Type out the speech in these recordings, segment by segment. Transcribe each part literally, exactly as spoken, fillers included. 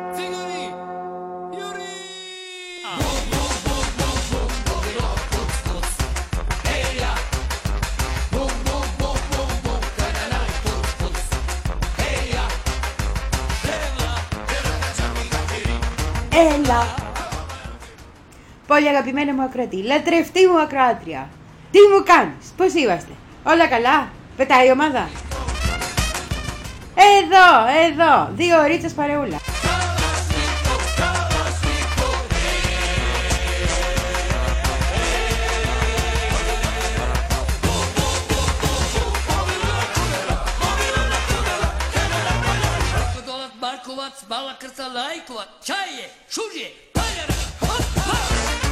Έλα. Πολύ αγαπημένα μου ακροατή, λατρευτή μου ακροάτρια. Τι μου κάνεις, πώς είμαστε, όλα καλά, πετάει η ομάδα. Εδώ, εδώ, δύο ωρίτσες παρεούλα. Bala krca lajkova, čaje, šužje, paljara, hop, hop!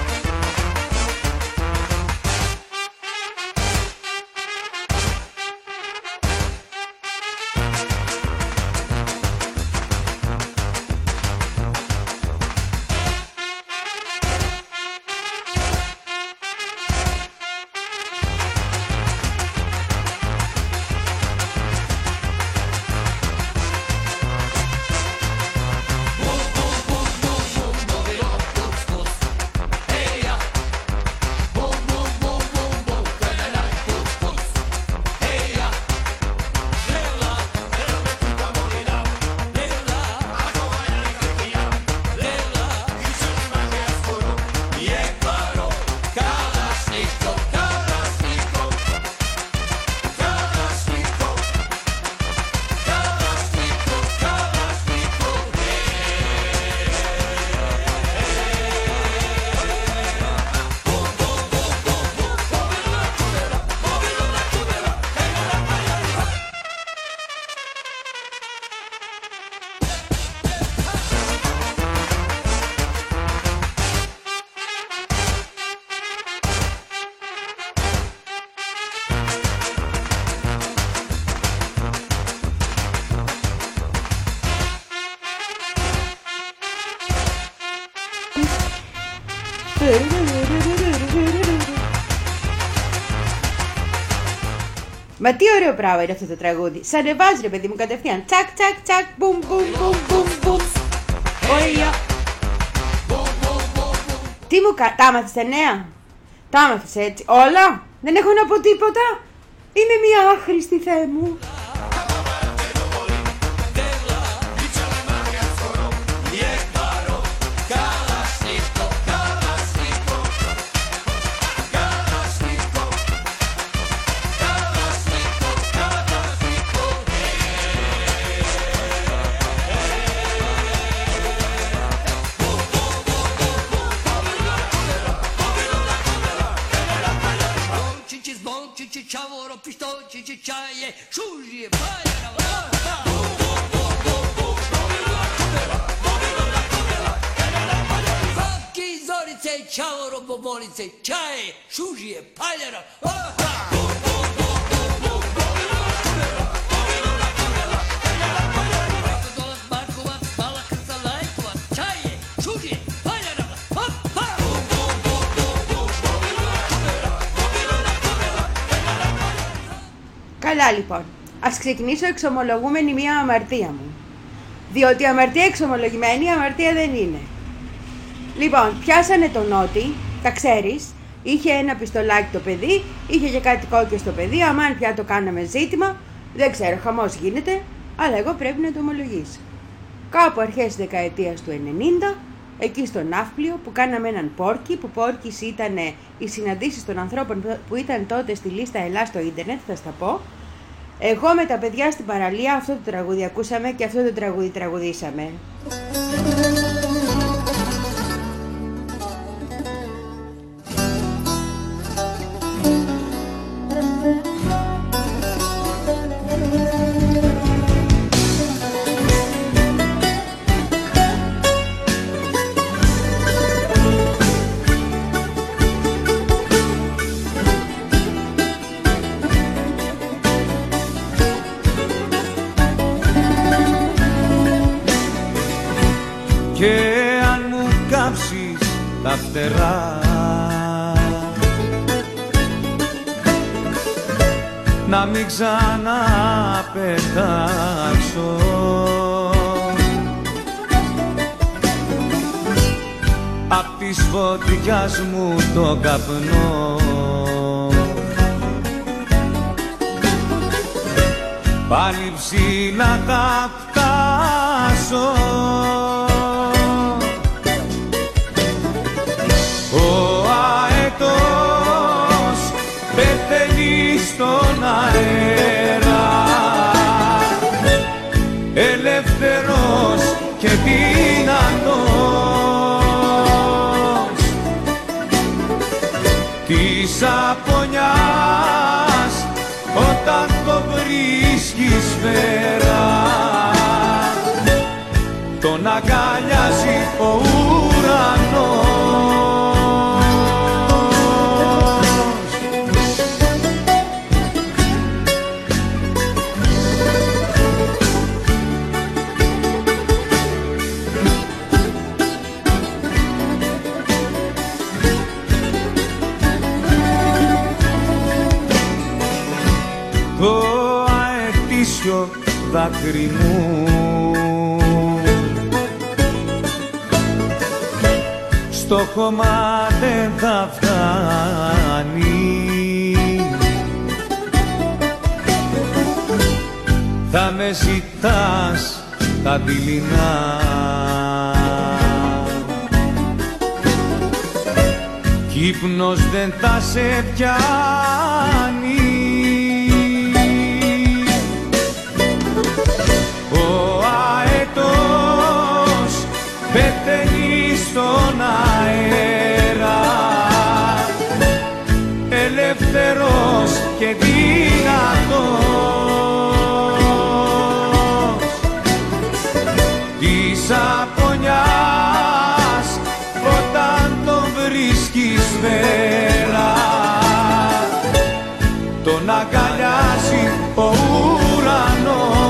Μα τι ωραίο πράγμα είναι αυτό το τραγούδι. Σ' ανεβάζει ρε παιδί μου κατευθείαν. Τσακ τσακ τσακ μπουμ μπουμ μπουμ μπουμ μπουμ. Ωραία. Τι μου κα... Τα άμαθες τα νέα. Τα άμαθες έτσι. Όλα. Δεν έχω να πω τίποτα. Είμαι μια άχρηστη, Θεέ μου. Čavoro, pištočići, čaje, šužije, paljara, Papki, zorice, čavoro, bobolice, čaje, šužije, paljara, Markovac, Bala krca lajkova, čaje, šužije, paljara, hop, hop! Καλά λοιπόν, ας ξεκινήσω εξομολογούμενη μία αμαρτία μου. Διότι αμαρτία εξομολογημένη, αμαρτία δεν είναι. Λοιπόν, πιάσανε τον Νότι, τα ξέρεις, είχε ένα πιστολάκι το παιδί, είχε και κάτι κόκκιο στο παιδί, αμάν πια το κάναμε ζήτημα, δεν ξέρω, χαμός γίνεται, αλλά εγώ πρέπει να το ομολογήσω. Κάπου αρχές δεκαετίας του ενενήντα, εκεί στο Ναύπλιο που κάναμε έναν πόρκι, που πόρκις ήταν οι συναντήσεις των ανθρώπων που ήταν τότε στη λίστα Ελλάς στο ίντερνετ, θα στα πω. Εγώ με τα παιδιά στην παραλία αυτό το τραγούδι ακούσαμε και αυτό το τραγούδι τραγουδήσαμε. Και αν μου κάψεις τα φτερά να μην ξαναπετάξω της φωτιάς μου το καπνό. Πάλι ψηλά θα φτάσω. Ο αετός πεθαίνει στον αέρα, ελεύθερος και δυνατός της απονιάς όταν το βρίσκεις σφαίρα, τον αγκαλιάζει ο ουρανός. Το αετήσιο δάκρυ μου στο χώμα δεν θα φτάνει, θα με ζητάς τα δειλινά κι ύπνος δεν θα σε πιάνει. Ο αετός πεθαίνει στον αέρα, ελεύθερος και δυνατός της απονιάς όταν τον βρίσκεις σφαίρα, τον αγκαλιάζει ο ουρανός.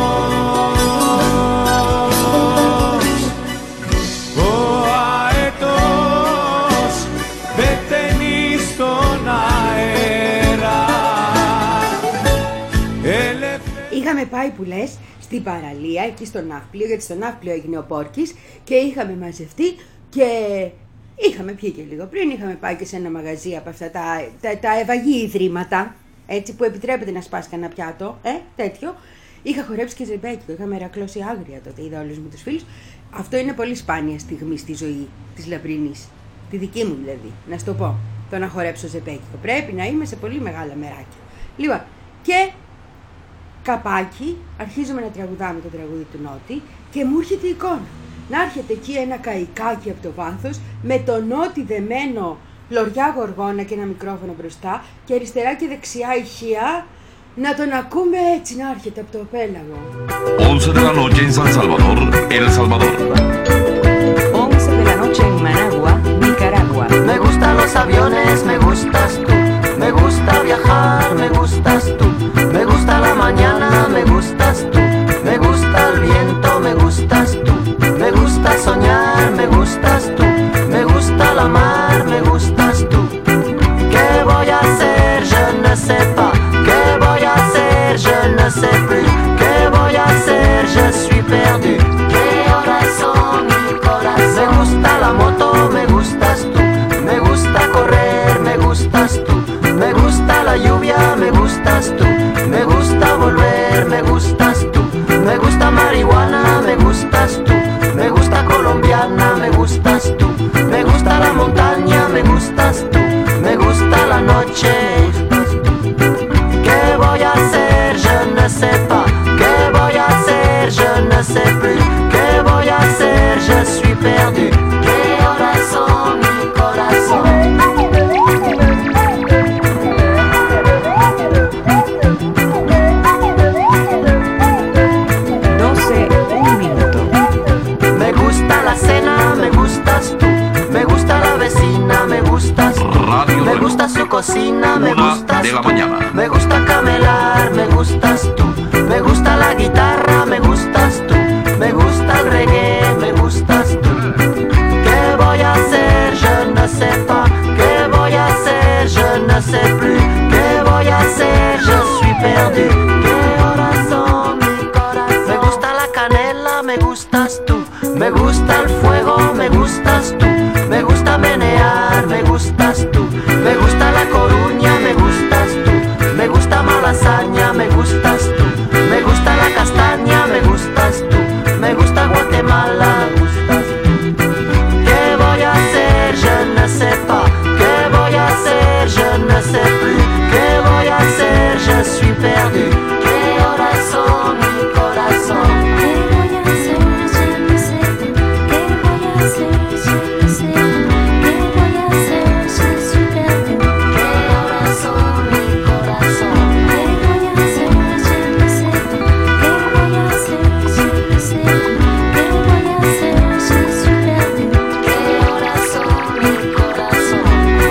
Είχαμε πάει που λες στην παραλία, εκεί στο Ναύπλιο, γιατί στο Ναύπλιο έγινε ο Πόρκης και είχαμε μαζευτεί και είχαμε πιει και λίγο πριν, είχαμε πάει και σε ένα μαγαζί από αυτά τα, τα, τα ευαγή ιδρύματα, έτσι, που επιτρέπεται να σπάσει κανένα πιάτο, ε, τέτοιο. Είχα χορέψει και ζεμπέκικο, είχαμε ρακλώσει άγρια τότε, είδα όλους μου τους φίλους. Αυτό είναι πολύ σπάνια στιγμή στη ζωή της Λαμπρινής, τη δική μου δηλαδή, να σου το πω, το να χορέψω ζεμπέκικο. Πρέπει να είμαι σε πολύ μεγάλα μεράκια. Λοιπόν, και καπάκι, αρχίζουμε να τραγουδάμε το τραγούδι του Νότι και μου έρχεται η εικόνα. Να έρχεται εκεί ένα καϊκάκι από το βάθος με το Νότι δεμένο λωριά γοργόνα και ένα μικρόφωνο μπροστά και αριστερά και δεξιά ηχεία, να τον ακούμε έτσι να έρχεται από το πέλαγο. once de la noche en San Salvador, El Salvador. once de la noche en Managua, Nicaragua. Me gustan los aviones, me gustas tú. Me gusta viajar, me gustas tú. Me gusta la mañana, me gustas tú. Me gusta el viento, me gustas tú. Me gusta soñar, me gustas tú. Me gusta la mar, me gustas tú. ¿Qué voy a hacer? Je ne sais pas. ¿Qué voy a hacer? Je ne sais plus. ¿Qué voy a hacer? Je suis perdu. ¿Qué horas son, mi corazón? Me gusta la moto, me gustas tú. Me gusta correr, me gustas tú. Me gusta la lluvia, me gustas tú. Me gusta volver, me gustas tú. Me gusta marihuana, me gustas tú. Me gusta colombiana, me gustas tú. Me gusta la montaña, me gustas tú. Me gusta la noche. ¿Qué voy a hacer? Je ne sais pas. ¿Qué voy a hacer? Je ne sais plus. ¿Qué voy a hacer? Je suis perdu. ¿Qué horas son, mi corazón? Me gusta su cocina, me gustas de la tú. mañana. Me gusta camelar, me gustas tú. Me gusta la guitarra, me gustas tú. Me gusta el reggae, me gustas tú. ¿Qué voy a hacer? Je ne sais pas. ¿Qué voy a hacer? Je ne sais plus. ¿Qué voy a hacer? Je suis perdu. ¿Qué horas son, mi corazón? Me gusta la canela, me gustas tú. Me gusta el fuego, me gustas tú. Me gusta menear. mar, me gustas tú. Me gusta La Coruña, me gustas tú. Me gusta Malasaña, me gustas tú. Me gusta la castaña, me gustas tú. Me gusta Guatemala, me gustas tú. ¿Qué voy a hacer? Je ne sais pas. ¿Qué voy a hacer? Je ne sais plus. ¿Qué voy a hacer? Je suis perdu. ¿Qué horas son, mi corazón? ¿Qué voy a hacer? Je ne sais pas. ¿Qué voy a hacer? Je ne sais pas. ¿Qué voy a hacer? Je suis perdu. ¿Qué horas son, mi corazón? ¿Qué voy a hacer? Je ne sais pas. ¿Qué voy a hacer? Je ne sais pas. ¿Qué voy a hacer? Je suis perdu. ¿Qué horas son, mi corazón?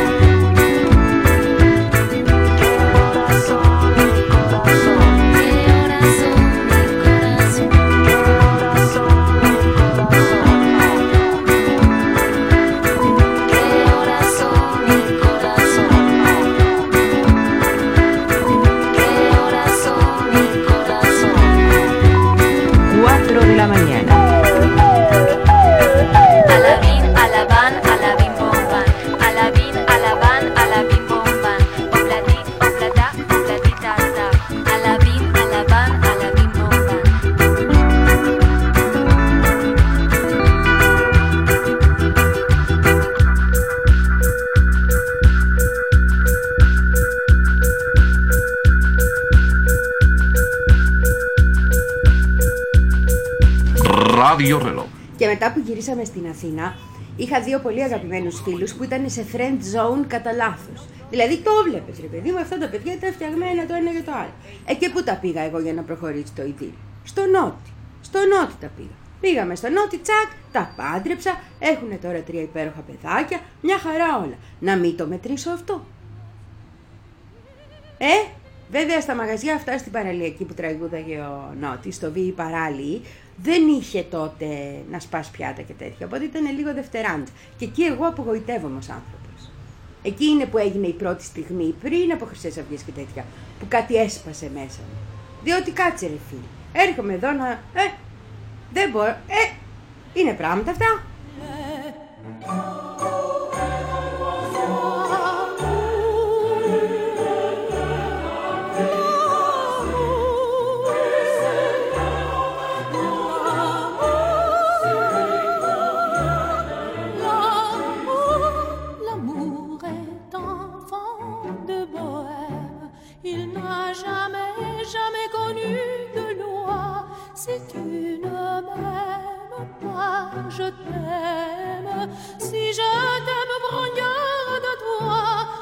¿Qué horas son, mi corazón? ¿Qué horas son, mi corazón? ¿Qué horas son, mi corazón? ¿Qué horas son, mi corazón? ¿Qué horas son, mi corazón? cuatro de la mañana. Alabín, alabán, alabín, bombán. Alabín, alabán, alabín, bombán. Oplatín, oplatá, oplatitata. Alabín, alabán, alabín, bombán. Radio Reloj. Και μετά που γυρίσαμε στην Αθήνα, είχα δύο πολύ αγαπημένους φίλους που ήταν σε friend zone κατά λάθος. Δηλαδή το βλέπεις, ρε παιδί μου, αυτά τα παιδιά ήταν φτιαγμένα το ένα για το άλλο. Ε, και πού τα πήγα εγώ για να προχωρήσει το idyllium? Στο Νότι. Στο Νότι τα πήγα. Πήγαμε στο Νότι, τσακ, τα πάντρεψα, έχουν τώρα τρία υπέροχα παιδάκια, μια χαρά όλα. Να μην το μετρήσω αυτό? Ε, βέβαια στα μαγαζιά αυτά στην παραλιακή που τραγούδαγε ο Νότης, στο Β' παράλυη, δεν είχε τότε να σπάς πιάτα και τέτοια, οπότε ήταν λίγο δευτεράντ. Και εκεί εγώ απογοητεύομαι ως άνθρωπος. Εκεί είναι που έγινε η πρώτη στιγμή, πριν από Χρυσές Αυγές και τέτοια, που κάτι έσπασε μέσα μου. Διότι κάτσε ρε φίλε, έρχομαι εδώ να... Ε, δεν μπορώ... Ε, είναι πράγματα αυτά. L'amour est enfant de bohème. Il n'a jamais, jamais connu de loi. Si tu ne m'aimes pas, je t'aime. Si je t'aime, prends garde de toi.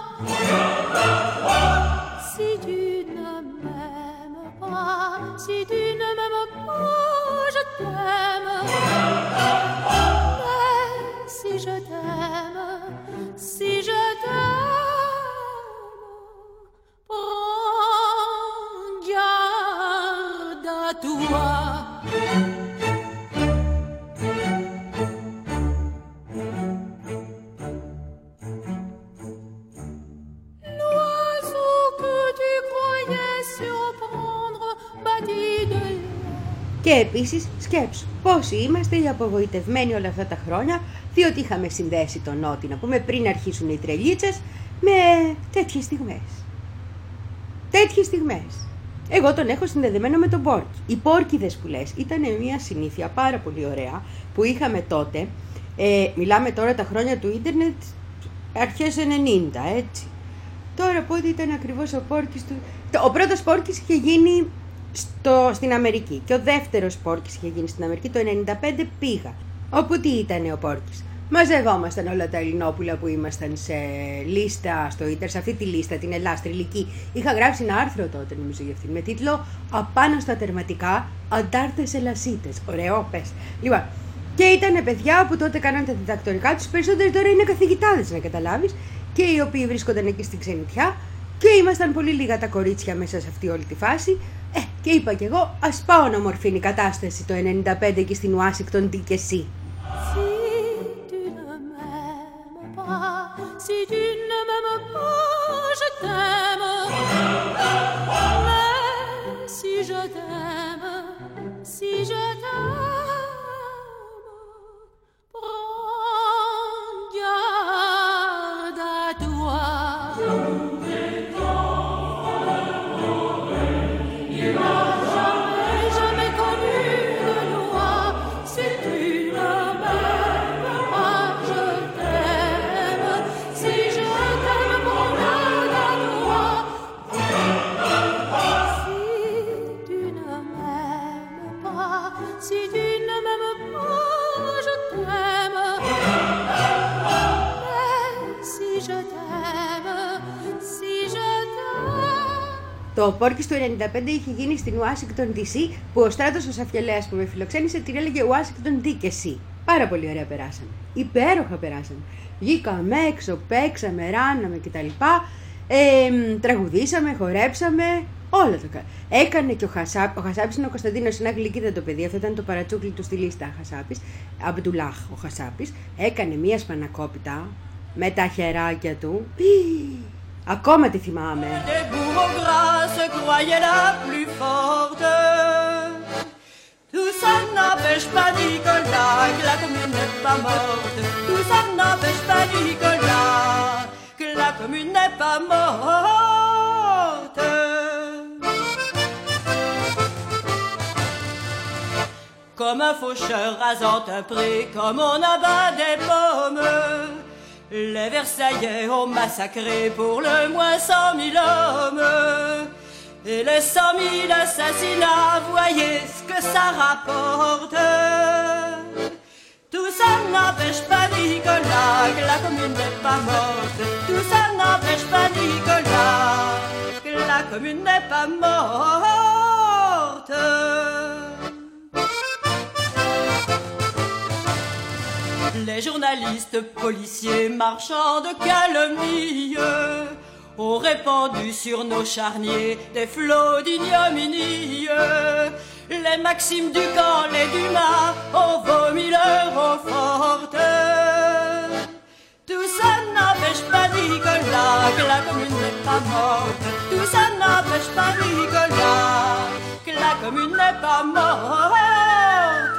Si tu ne m'aimes pas, si tu ne m'aimes pas, je t'aime. Mais si je t'aime, si je t'aime, prends garde à toi. L'oiseau que tu croyais surprendre battit de l'aile. Και επίσης σκέψου πόσοι είμαστε οι απογοητευμένοι όλα αυτά τα χρόνια, διότι είχαμε συνδέσει τον Νότι, να πούμε, πριν αρχίσουν οι τρελίτσες, με τέτοιες στιγμές. Τέτοιες στιγμές. Εγώ τον έχω συνδεδεμένο με τον Πόρκι. Οι Πόρκιδες που λες ήταν μια συνήθεια πάρα πολύ ωραία που είχαμε τότε. Ε, μιλάμε τώρα τα χρόνια του ίντερνετ, αρχές ενενήντα, έτσι. Τώρα πότε ήταν ακριβώς ο Πόρκις του... Ο πρώτος Πόρκις είχε γίνει στο, στην Αμερική και ο δεύτερος Πόρκις είχε γίνει στην Αμερική το ενενήντα πέντε πήγα. Όπου τι ήταν ο Πόρκις? Μαζευόμασταν όλα τα Ελληνόπουλα που ήμασταν σε λίστα στο ίντερ, σε αυτή τη λίστα, την Ελλάστριλική. Είχα γράψει ένα άρθρο τότε, νομίζω, για αυτήν, με τίτλο «Απάνω στα τερματικά, αντάρτες ελασίτες». Ωραίο, πες. Λοιπόν, και ήταν παιδιά που τότε κάναν τα διδακτορικά τους, περισσότεροι τώρα είναι καθηγητάδες, να καταλάβεις, και οι οποίοι βρίσκονταν εκεί στην ξενιτιά, και ήμασταν πολύ λίγα τα κορίτσια μέσα σε αυτή όλη τη φάση. Ε, και είπα κι εγώ, ας πάω να μορφύνει η κατάσταση το ενενήντα πέντε και στην Ουάσιγκτον, τι και εσύ. Si tu ne m'aimes pas, je t'aime. Mais si je t'aime, si je t'aime, prends garde Το Πόρκις του ενενήντα πέντε είχε γίνει στην Ουάσιγκτον ντι σι, που ο Στράτος ο Σαφιελέας που με φιλοξένησε την έλεγε Ουάσιγκτον ντι και σι. Πάρα πολύ ωραία περάσαμε. Υπέροχα περάσαμε. Βγήκαμε έξω, παίξαμε, ράναμε κτλ. Ε, τραγουδήσαμε, χορέψαμε, όλα τα καλά. Έκανε και ο Χασάπης, ο Χασάπης είναι ο Κωνσταντίνος, είναι γλυκίδα το παιδί, αυτό ήταν το παρατσούκλι του στη λίστα Χασάπης, Αμπτουλάχ ο Χασάπης, έκανε μία σπανακόπιτα με τα χεράκια του. Ακόμα τη θυμάμαι. Tout ça n'empêche pas Nicolas que la commune n'est pas morte. Tout ça n'empêche pas Nicolas que la commune n'est pas morte. Comme un faucheur rasant un pré, comme on abat des pommes, les Versaillais ont massacré pour le moins cent mille hommes. Et les cent mille assassinats, voyez ce que ça rapporte. Tout ça n'empêche pas Nicolas que la commune n'est pas morte. Tout ça n'empêche pas Nicolas que la commune n'est pas morte. Les journalistes, policiers, marchands de calomnie ont répandu sur nos charniers des flots d'ignominie. Les Maximes du camp, les Dumas ont vomi leur eau forte. Tout ça n'empêche pas Nicolas que la commune n'est pas morte. Tout ça n'empêche pas Nicolas que la commune n'est pas morte.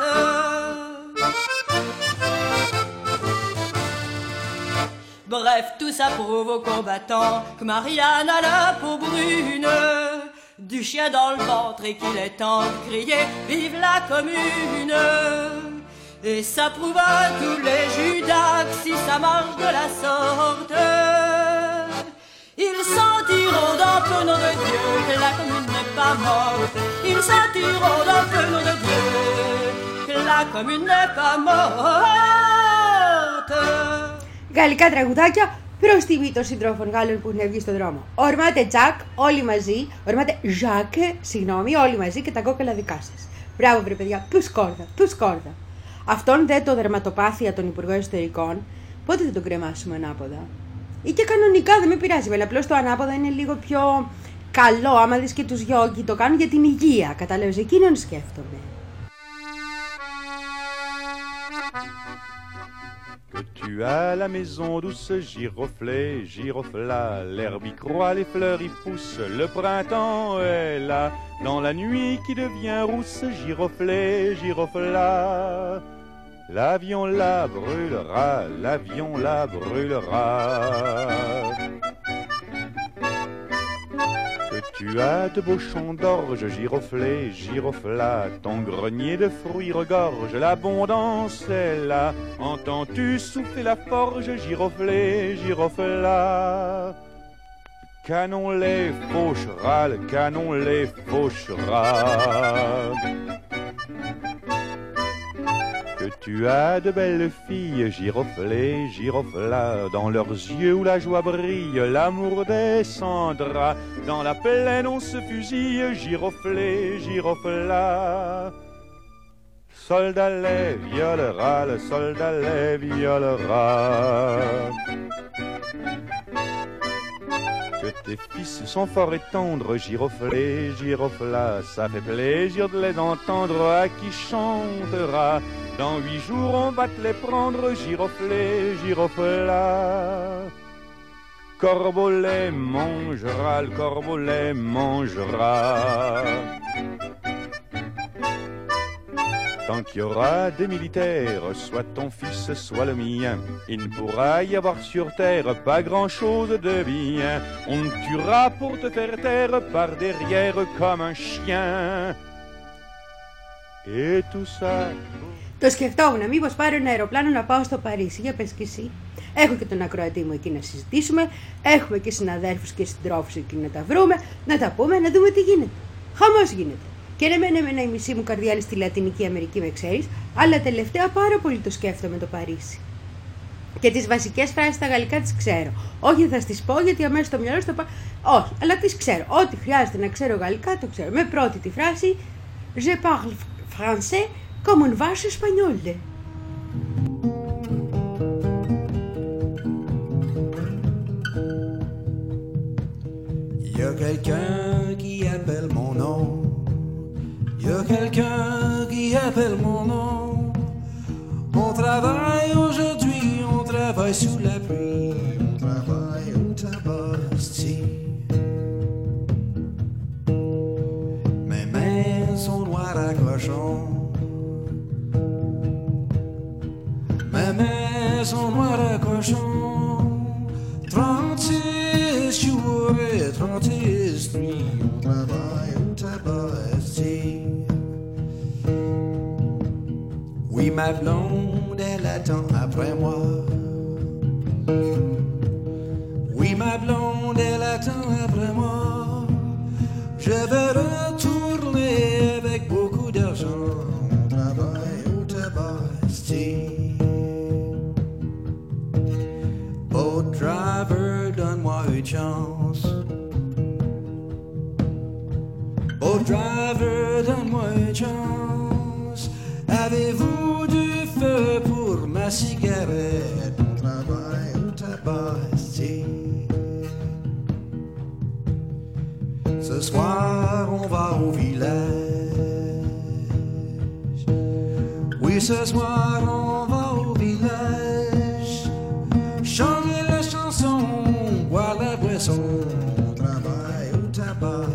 Bref, tout ça prouve aux combattants que Marianne a la peau brune, du chien dans le ventre et qu'il est temps de crier « Vive la commune !» Et ça prouve à tous les Judas que si ça marche de la sorte, ils sentiront dans le nom de Dieu que la commune n'est pas morte. Ils sentiront dans le nom de Dieu que la commune n'est pas morte. Γαλλικά τραγουδάκια προς τιμή των συντρόφων Γάλλων που έχουν βγει στον δρόμο. Ορμάτε Τζακ, όλοι μαζί. Ορμάτε Ζακ, συγγνώμη, όλοι μαζί και τα κόκκαλα δικά σας. Μπράβο, βρε παιδιά, του σκόρδα, του σκόρδα. Αυτόν δε το δερματοπάθεια των Υπουργών Εσωτερικών, πότε θα τον κρεμάσουμε ανάποδα? Ή και κανονικά δεν με πειράζει, αλλά απλώς το ανάποδα είναι λίγο πιο καλό. Άμα δεις και τους γιόγκι, το κάνουν για την υγεία. Κατάλαβες, εκείνον σκέφτομαι. Que tu as la maison douce, giroflée, girofla, l'herbe y croît, les fleurs y poussent, le printemps est là, dans la nuit qui devient rousse, giroflée, girofla. L'avion la brûlera, l'avion la brûlera. Que tu as de beaux champs d'orge, giroflée, girofla, ton grenier de fruits regorge, l'abondance est là. Entends-tu souffler la forge, giroflée, girofla? Canon les fauchera, le canon les fauchera. Que tu as de belles filles, giroflées, girofla, dans leurs yeux où la joie brille, l'amour descendra. Dans la plaine on se fusille, giroflée, girofla. Soldat les violera, le soldat les violera. Que tes fils sont forts et tendres, giroflée, girofla, ça fait plaisir de les entendre, à qui chantera. Dans huit jours on va te les prendre, giroflée, girofla. Corbeau les mangera, le corbeau les mangera. Tant qu'il y aura des militaires, soit ton fils, soit le mien, il ne pourra y avoir sur terre pas grand-chose de bien. On te tuera pour te faire taire par derrière comme un chien. Et tout ça... Το σκεφτόμουν, μήπως πάρω ένα αεροπλάνο να πάω στο Παρίσι. Για πες και εσύ. Έχω και τον ακροατή μου εκεί να συζητήσουμε. Έχουμε και συναδέλφους και συντρόφους εκεί να τα βρούμε, να τα πούμε, να δούμε τι γίνεται. Χαμός γίνεται. Και ναι, μεν εμένα η μισή μου καρδιά είναι στη Λατινική Αμερική, με ξέρεις, αλλά τελευταία πάρα πολύ το σκέφτομαι το Παρίσι. Και τις βασικές φράσεις στα γαλλικά τις ξέρω. Όχι θα τις πω γιατί αμέσως στο μυαλό σου θα πάω. Όχι, αλλά τις ξέρω. Ό,τι χρειάζεται να ξέρω γαλλικά το ξέρω. Με πρώτη τη φράση Je parle français comme une vache espagnole. Y a quelqu'un qui appelle mon nom. Y a quelqu'un qui appelle mon nom. On travaille aujourd'hui, on travaille sous la pluie, on travaille au tabac. Mes mains sont noires à cochon. Mes mains sont noires à cochon. Trente-six jours et trente-six nuits, on travaille au tabac. Oui, ma blonde, elle attend après moi. Oui, ma blonde, elle attend après moi. Je veux retourner avec beaucoup d'argent. On travaille au tabac. Oh, driver, donne-moi une chance. Oh, driver, donne-moi une chance. Avez-vous du feu pour ma cigarette? On travaille au tabac. Ce soir, on va au village. Oui, ce soir, on va au village. Chanter la chanson, boire la boisson. On travaille au tabac.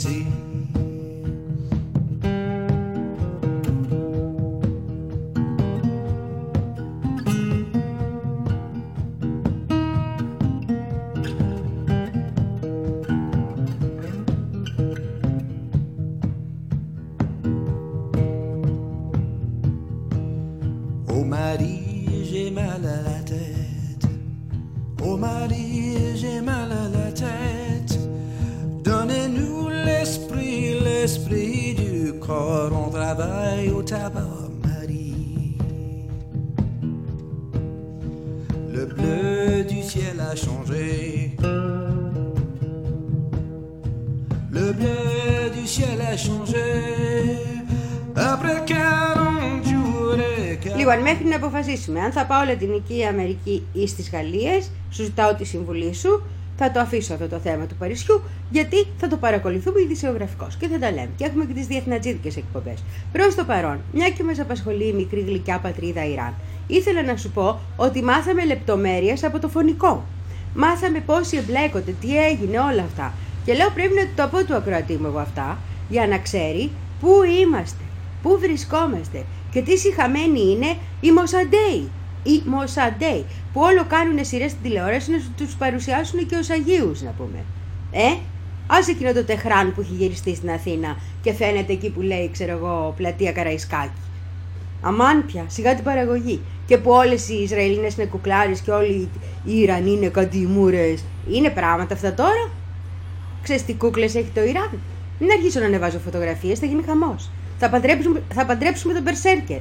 Λοιπόν, μέχρι να αποφασίσουμε αν θα πάω Λατινική Αμερική ή στις Γαλλίες, σου ζητάω τη συμβουλή σου. Θα το αφήσω αυτό το θέμα του Παρισιού, γιατί θα το παρακολουθούμε ειδησιογραφικώς και θα τα λέμε. Και έχουμε και τις διεθνατζίδικες εκπομπές. Προς το παρόν, μια και μας απασχολεί η μικρή γλυκιά πατρίδα Ιράν, ήθελα να σου πω ότι μάθαμε λεπτομέρειες από το φωνικό. Μάθαμε πόσοι εμπλέκονται, τι έγινε, όλα αυτά. Και λέω πρέπει να το πω του ακροατή μου εγώ αυτά, για να ξέρει πού είμαστε, πού βρισκόμαστε και τι σιχαμένοι είναι οι Μοσαντέοι. Οι Μοσαντέοι που όλο κάνουν σειρές στην τηλεόραση να τους παρουσιάσουν και ως Αγίους, να πούμε. Ε, άσε εκείνο το Τεχράν που έχει γυριστεί στην Αθήνα και φαίνεται εκεί που λέει, ξέρω εγώ, πλατεία Καραϊσκάκη. Αμάν πια, σιγά την παραγωγή. Και που όλες οι Ισραηλίνες είναι κουκλάρες και όλοι οι Ιρανοί είναι καντιμούρες. Είναι πράγματα αυτά τώρα. Ξέρεις τι κούκλες έχει το Ιράν? Μην αρχίσω να ανεβάζω φωτογραφίες, θα γίνει χαμός. Θα παντρέψουμε, θα παντρέψουμε τον Μπερσέρκερ.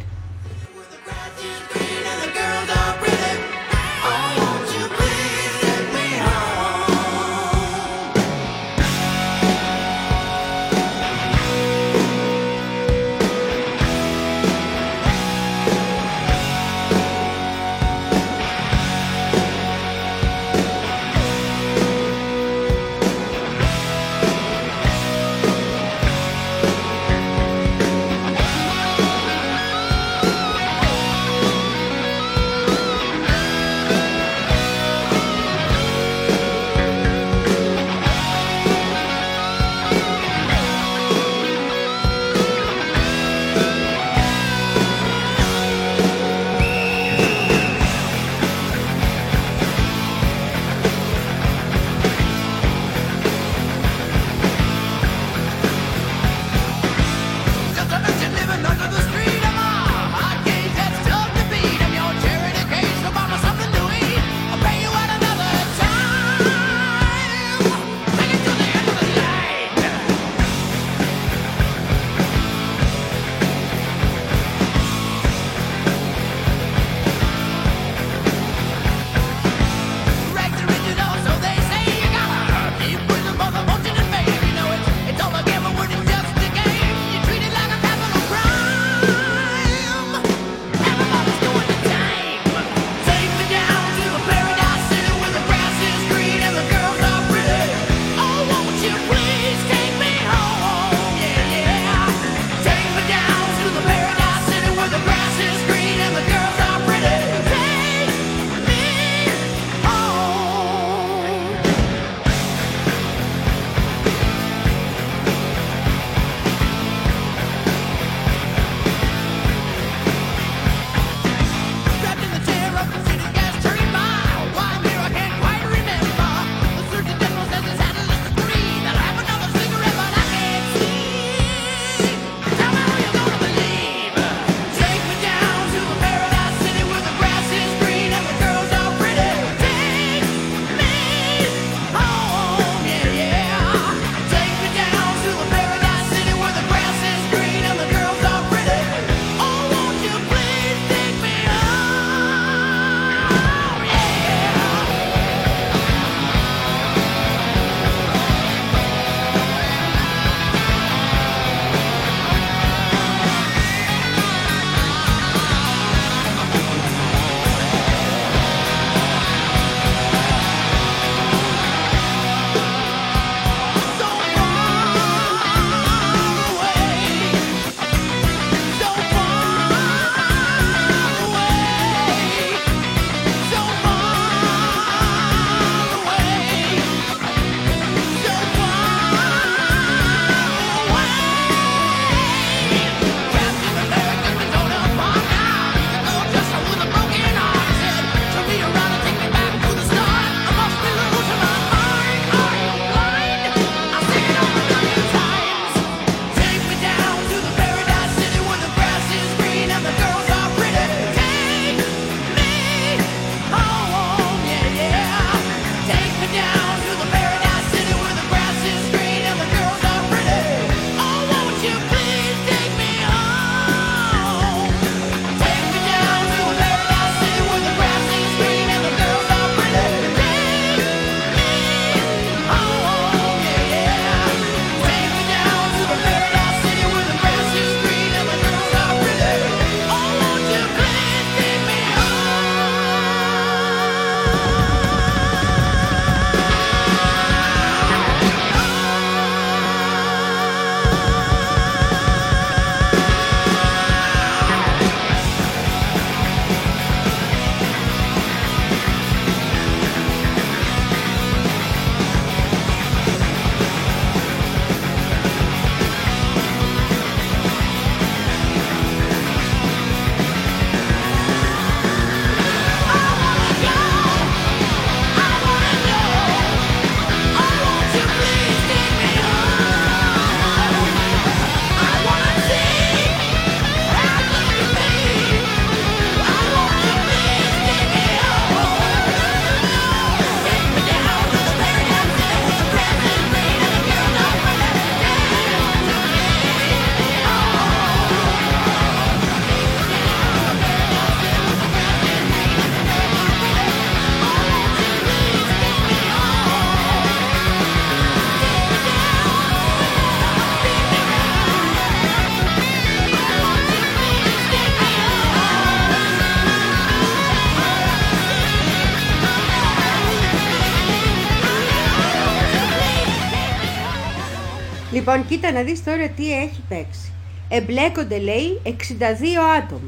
Λοιπόν, κοίτα να δεις τώρα τι έχει παίξει. Εμπλέκονται, λέει, εξήντα δύο άτομα.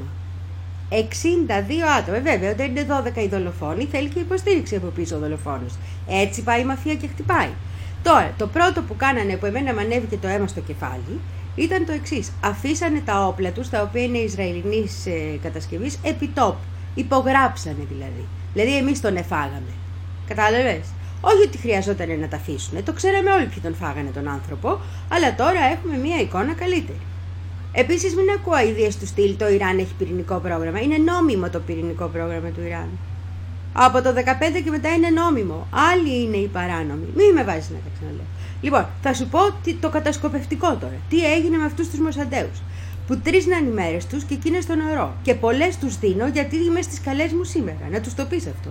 εξήντα δύο άτομα. Βέβαια, όταν είναι δώδεκα οι δολοφόνοι, θέλει και υποστήριξη από πίσω ο δολοφόνος. Έτσι πάει η μαφία και χτυπάει. Τώρα, το πρώτο που κάνανε, που εμένα μου ανέβηκε το αίμα στο κεφάλι, ήταν το εξής. Αφήσανε τα όπλα τους, τα οποία είναι Ισραηλινής ε, κατασκευής, επί τόπου. Υπογράψανε δηλαδή. Δηλαδή, εμείς τον εφάγαμε. Κατάλαβες. Όχι ότι χρειαζόταν να τα αφήσουν. Το ξέραμε όλοι ποιοι τον φάγανε τον άνθρωπο, αλλά τώρα έχουμε μία εικόνα καλύτερη. Επίσης, μην ακούω αηδίες του στυλ το Ιράν έχει πυρηνικό πρόγραμμα. Είναι νόμιμο το πυρηνικό πρόγραμμα του Ιράν. Από το δεκαπέντε και μετά είναι νόμιμο. Άλλοι είναι οι παράνομοι. Μην με βάζεις να τα ξαναλέω. Λοιπόν, θα σου πω το κατασκοπευτικό τώρα. Τι έγινε με αυτούς τους Μοσαντέους. Που τρίσναν οι μέρες τους και εκείνες στο νερό. Και πολλές τους δίνω γιατί είμαι στις καλές μου σήμερα. Να τους το πεις αυτό.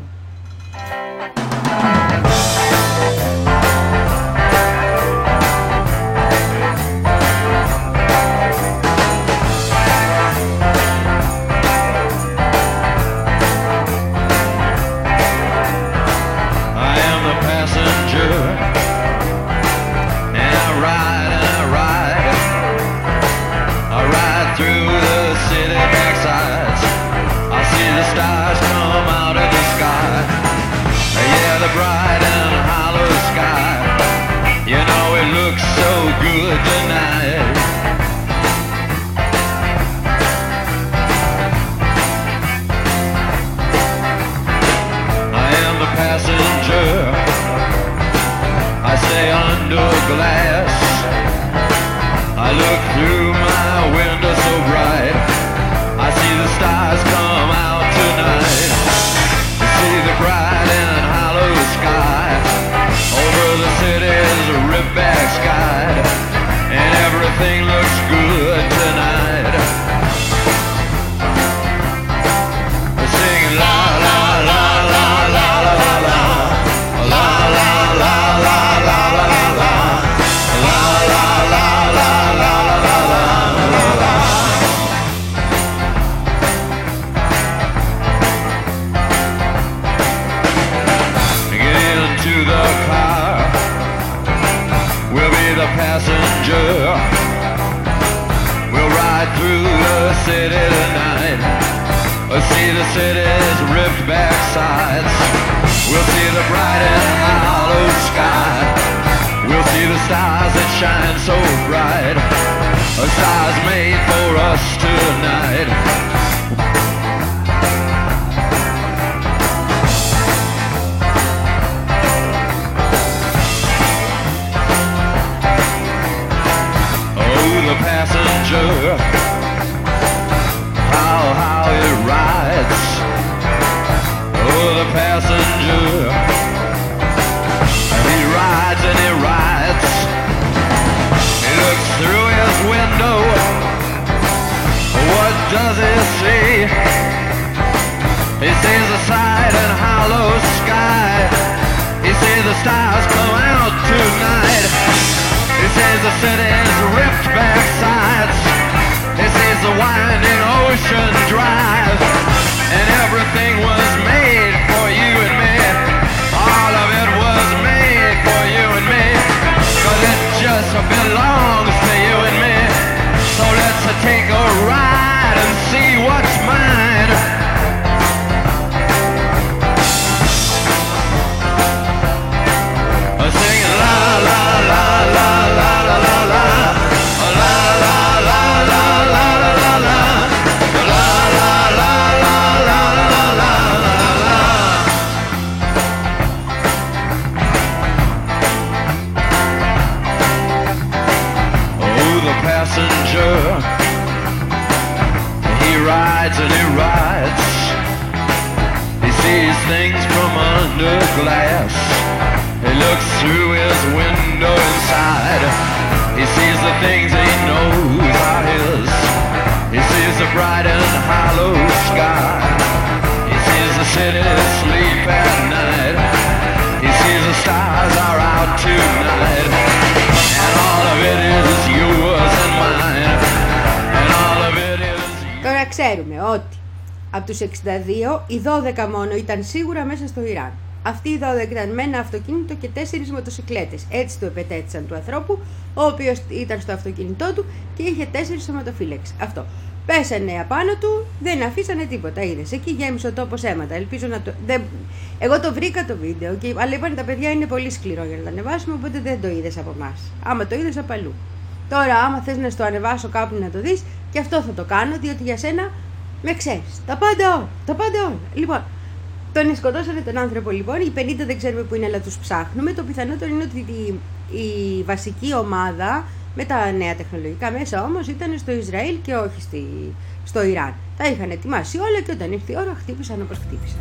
Ξέρουμε ότι από τους εξήντα δύο οι δώδεκα μόνο ήταν σίγουρα μέσα στο Ιράν. Αυτοί οι δώδεκα ήταν με ένα αυτοκίνητο και τέσσερις μοτοσικλέτες. Έτσι του επετέθησαν του ανθρώπου, ο οποίος ήταν στο αυτοκίνητό του και είχε τέσσερις σωματοφύλακες. Αυτό. Πέσανε απάνω του, δεν αφήσανε τίποτα. Είδες, εκεί γέμισε ο τόπος αίματα. Ελπίζω να το. Δεν... Εγώ το βρήκα το βίντεο, και... αλλά είπαν τα παιδιά είναι πολύ σκληρό για να το ανεβάσουμε, οπότε δεν το είδες από εμάς. Άμα το είδες απ' αλλού. Τώρα, άμα θες να στο ανεβάσω κάπου να το δεις, και αυτό θα το κάνω, διότι για σένα με ξέρεις. Τα πάντα όλα. Τα πάντα όλα. Λοιπόν, τον σκοτώσανε τον άνθρωπο λοιπόν. Οι πενήντα δεν ξέρουμε που είναι, αλλά τους ψάχνουμε. Το πιθανότερο είναι ότι η, η βασική ομάδα με τα νέα τεχνολογικά μέσα όμως ήταν στο Ισραήλ και όχι στη, στο Ιράν. Τα είχαν ετοιμάσει όλα και όταν ήρθε η ώρα χτύπησαν όπως χτύπησαν.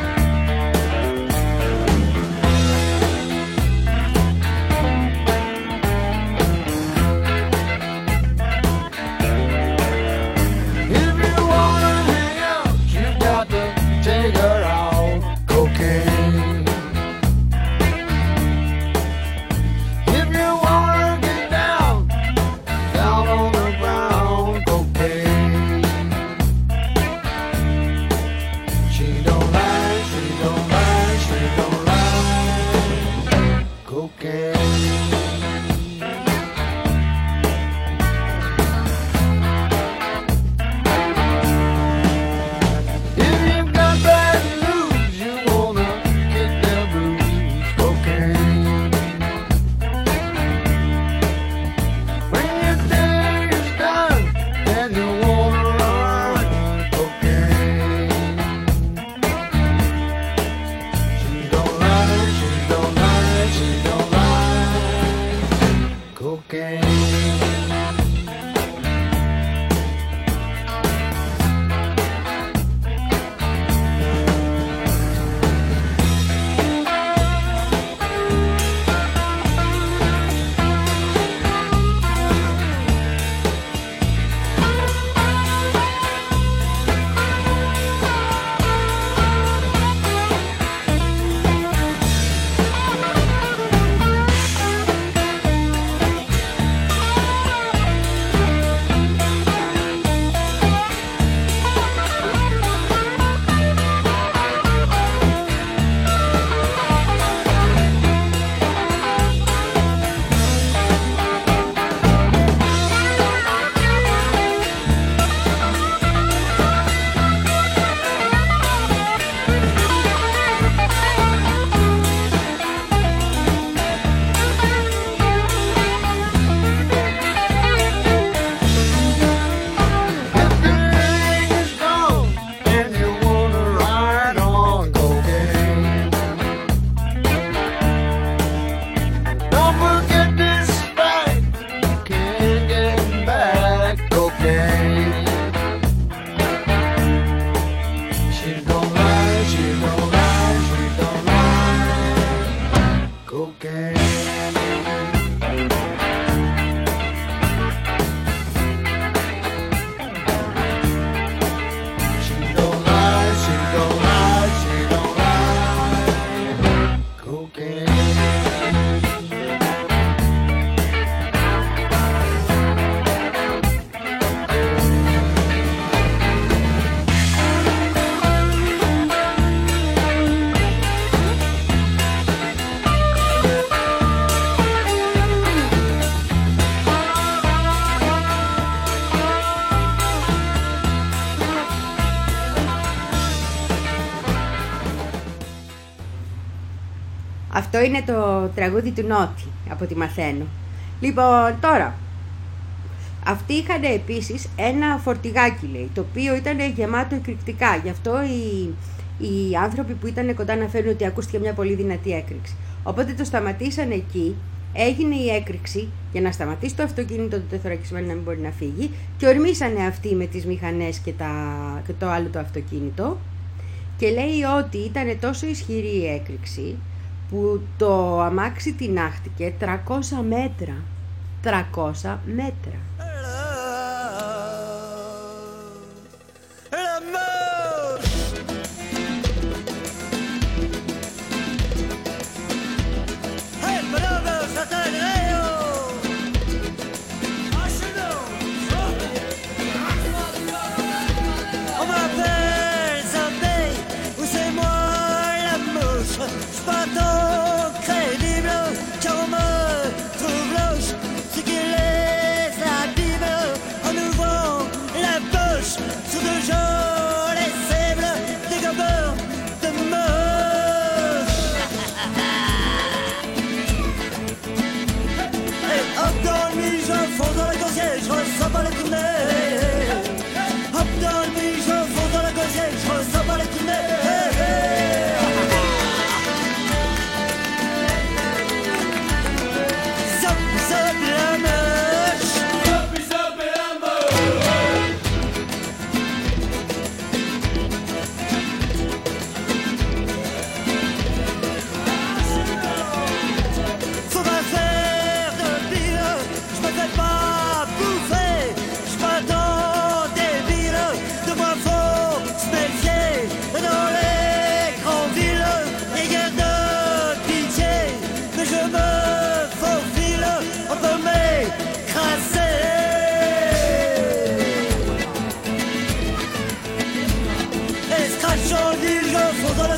Αυτό είναι το τραγούδι του Νότι, από ό,τι μαθαίνω. Λοιπόν, τώρα, αυτοί είχαν επίσης ένα φορτηγάκι, λέει, το οποίο ήταν γεμάτο εκρηκτικά. Γι' αυτό οι, οι άνθρωποι που ήταν κοντά να φέρουν ότι ακούστηκε μια πολύ δυνατή έκρηξη. Οπότε το σταματήσαν εκεί, έγινε η έκρηξη για να σταματήσει το αυτοκίνητο του τεθωρακισμένου να μην μπορεί να φύγει και ορμήσανε αυτοί με τις μηχανές και, τα, και το άλλο το αυτοκίνητο και λέει ότι ήταν τόσο ισχυρή η έκρηξη που το αμάξι τινάχτηκε τριακόσια μέτρα. τριακόσια μέτρα.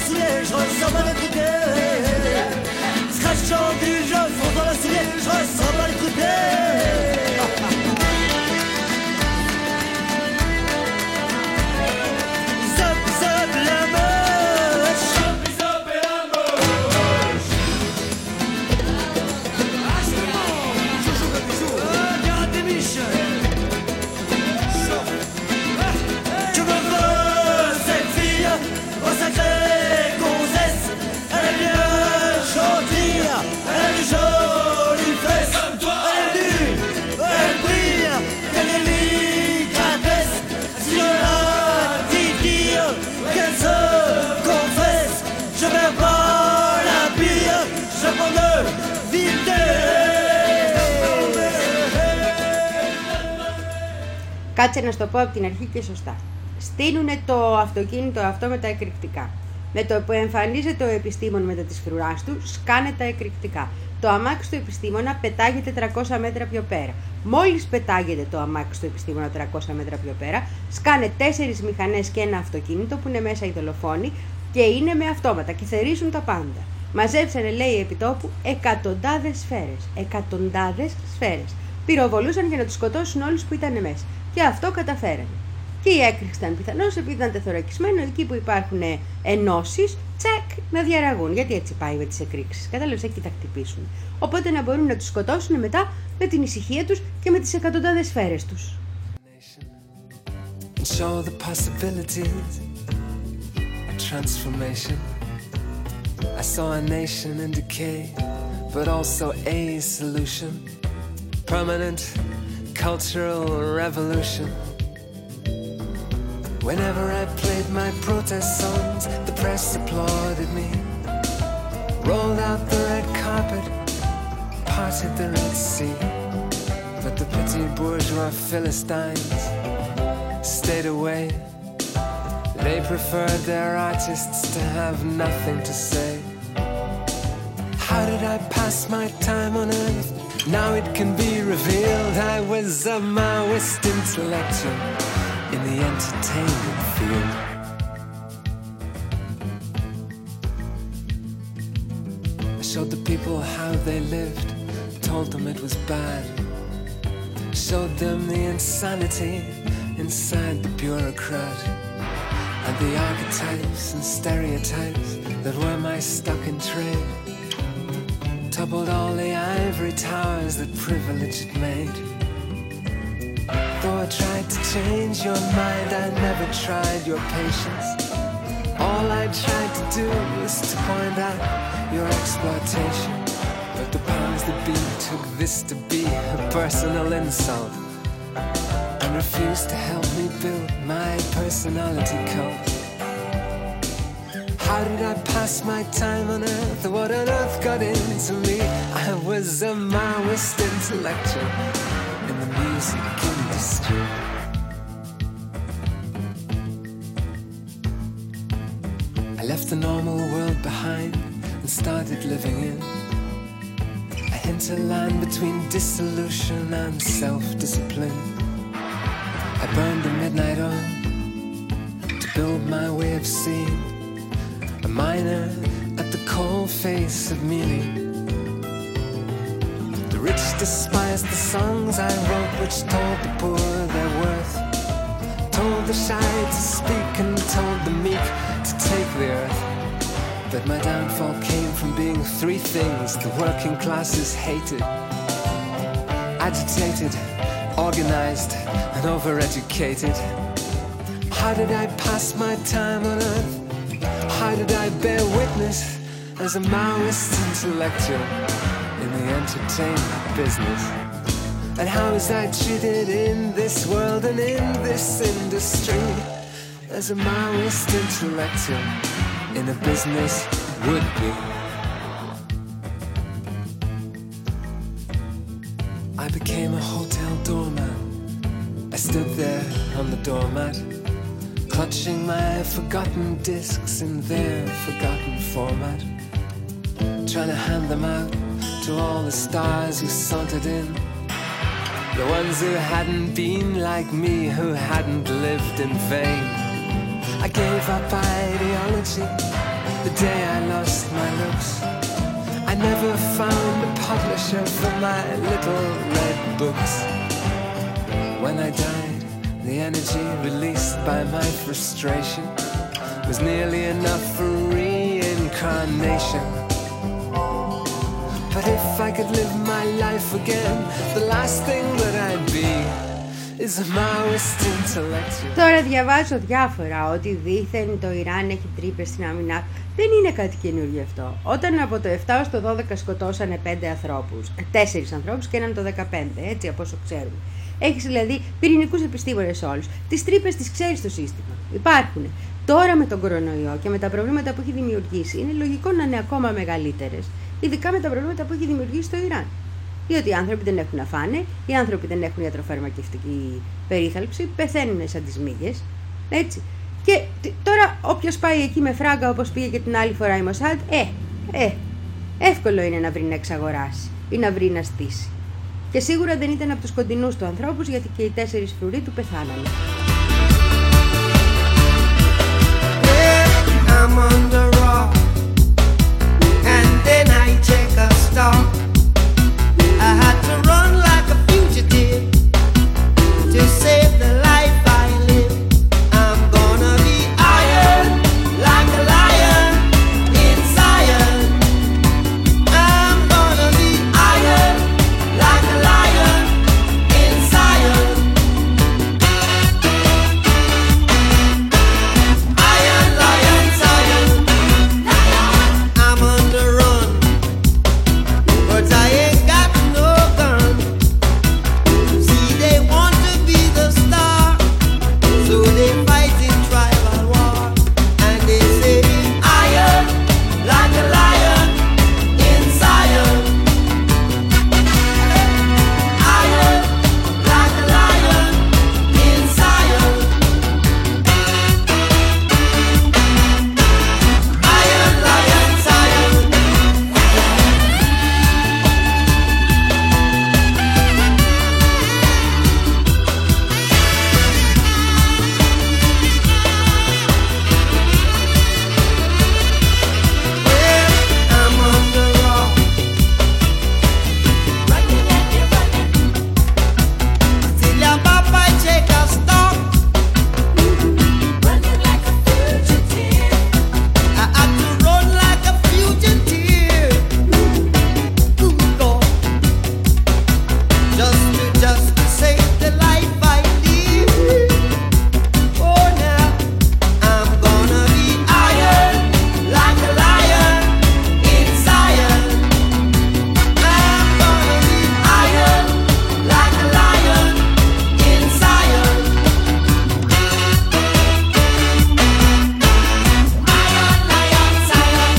soulier, je ressens pas les tripés. Scratchant du jeu, fond dans la soulier, je ressens pas les tripés. Zop, zop, la moche. Zop, zop, et la moche. Ah, c'est bon. Joujou, le bisou. Ah, garde des miches. Tu me veux, cette fille, au sacré gonzesse. Elle est bien gentille, elle a des jolies fesses. Comme toi. Elle est nue, elle brille, quelle délicatesse. Si je la titille, qu'elle se confesse. Je perds pas la bille, je prends de vitesse. Κάτσε να σου το πω από την αρχή και σωστά. Στείνουνε το αυτοκίνητο αυτό με τα εκρηκτικά. Με το που εμφανίζεται ο επιστήμον μετά της φρουράς του, σκάνε τα εκρηκτικά. Το αμάξι του επιστήμονα πετάγεται τριακόσια μέτρα πιο πέρα. Μόλις πετάγεται το αμάξι του επιστήμονα τριακόσια μέτρα πιο πέρα, σκάνε τέσσερις μηχανές και ένα αυτοκίνητο που είναι μέσα οι δολοφόνοι και είναι με αυτόματα και θερίζουν τα πάντα. Μαζέψανε, λέει, επιτόπου εκατοντάδες σφαίρες. Εκατοντάδες σφαίρες. Πυροβολούσαν για να τους σκοτώσουν όλους που ήταν μέσα. Και αυτό καταφέρανε. Και η έκρηξη ήταν πιθανώς επειδή ήταν τεθωρακισμένο εκεί που υπάρχουν ενώσεις, τσακ, να διαραγούν. Γιατί έτσι πάει με τις εκρήξεις. Κατάλαβες, εκεί θα χτυπήσουν. Οπότε να μπορούν να τους σκοτώσουν μετά με την ησυχία τους και με τις εκατοντάδες σφαίρες τους. Show the possibilities of transformation. I saw a nation in decay, but also a solution. Permanent cultural revolution. Whenever I played my protest songs, the press applauded me. Rolled out the red carpet, parted the Red Sea. But the petty bourgeois Philistines stayed away. They preferred their artists to have nothing to say. How did I pass my time on earth? Now it can be revealed I was a Maoist intellectual in the entertainment field. I showed the people how they lived, told them it was bad. Showed them the insanity inside the bureaucrat, and the archetypes and stereotypes that were my stock in trade. Toppled all the ivory towers that privilege had made. Though I tried to change your mind, I never tried your patience. All I tried to do was to point out your exploitation. But the powers that be took this to be a personal insult and refused to help me build my personality cult. How did I pass my time on earth? What on earth got into me? I was a Maoist intellectual in the music industry. I left the normal world behind and started living in a hinterland between dissolution and self-discipline. I burned the midnight oil to build my way of seeing, a miner at the cold face of meaning. The rich despised the songs I wrote which told the poor their worth, told the shy to speak and told the meek to take the earth. But my downfall came from being three things the working classes hated: agitated, organized, and overeducated. How did I pass my time on earth? How did I bear witness as a Maoist intellectual in the entertainment business? And how was I treated in this world and in this industry as a Maoist intellectual in a business would-be? I became a hotel doorman. I stood there on the doormat, clutching my forgotten discs in their forgotten format, trying to hand them out to all the stars who sauntered in, the ones who hadn't been like me, who hadn't lived in vain. I gave up ideology the day I lost my looks. I never found a publisher for my little red books. When I died, the energy released by my frustration was nearly enough for reincarnation. But if I could live my life again, the last thing that I'd be is a Maoist intellectual. Τώρα διαβάζω διάφορα ότι δήθεν το Ιράν έχει τρύπες στην άμυνα. Δεν είναι κάτι καινούργιο αυτό. Όταν από το επτά ως το δώδεκα σκοτώσανε πέντε ανθρώπους, τέσσερις ανθρώπους και έναν το δεκαπέντε, έτσι από όσο ξέρουμε. Έχεις δηλαδή πυρηνικούς επιστήμονες όλους. Τις τρύπες τις ξέρεις στο σύστημα. Υπάρχουν. Τώρα με τον κορονοϊό και με τα προβλήματα που έχει δημιουργήσει, είναι λογικό να είναι ακόμα μεγαλύτερες. Ειδικά με τα προβλήματα που έχει δημιουργήσει το Ιράν. Διότι οι άνθρωποι δεν έχουν να φάνε, οι άνθρωποι δεν έχουν ιατροφαρμακευτική περίθαλψη, πεθαίνουν σαν τις μύγες. Έτσι. Και τώρα όποιος πάει εκεί με φράγκα όπως πήγε και την άλλη φορά η Μοσάντ, ε, ε, εύκολο είναι να βρει να εξαγοράσει ή να βρει να στήσει. Και σίγουρα δεν ήταν από τους κοντινούς του ανθρώπους, γιατί και οι τέσσερις φρουροί του πεθάνανε. I'm on the rock, and then I take a stop. I had to run like a fugitive to save the life I live. I'm gonna be iron like a lion in Zion. I'm gonna be iron like a lion in Zion. Iron, lion, Zion. I'm on the run, but I ain't got no gun. See, they want to be the star, so they fight in tribal war, and they say iron like a lion in Zion. Iron like a lion in Zion. Iron, lion, Zion. I'm on the rock, till your papa take a stop. I had to run like a fugitive. Good Lord. Just to, just to save the life I live. Oh, now I'm gonna be iron like a lion in Zion. I'm gonna be iron like a lion in Zion. Iron, lion, Zion.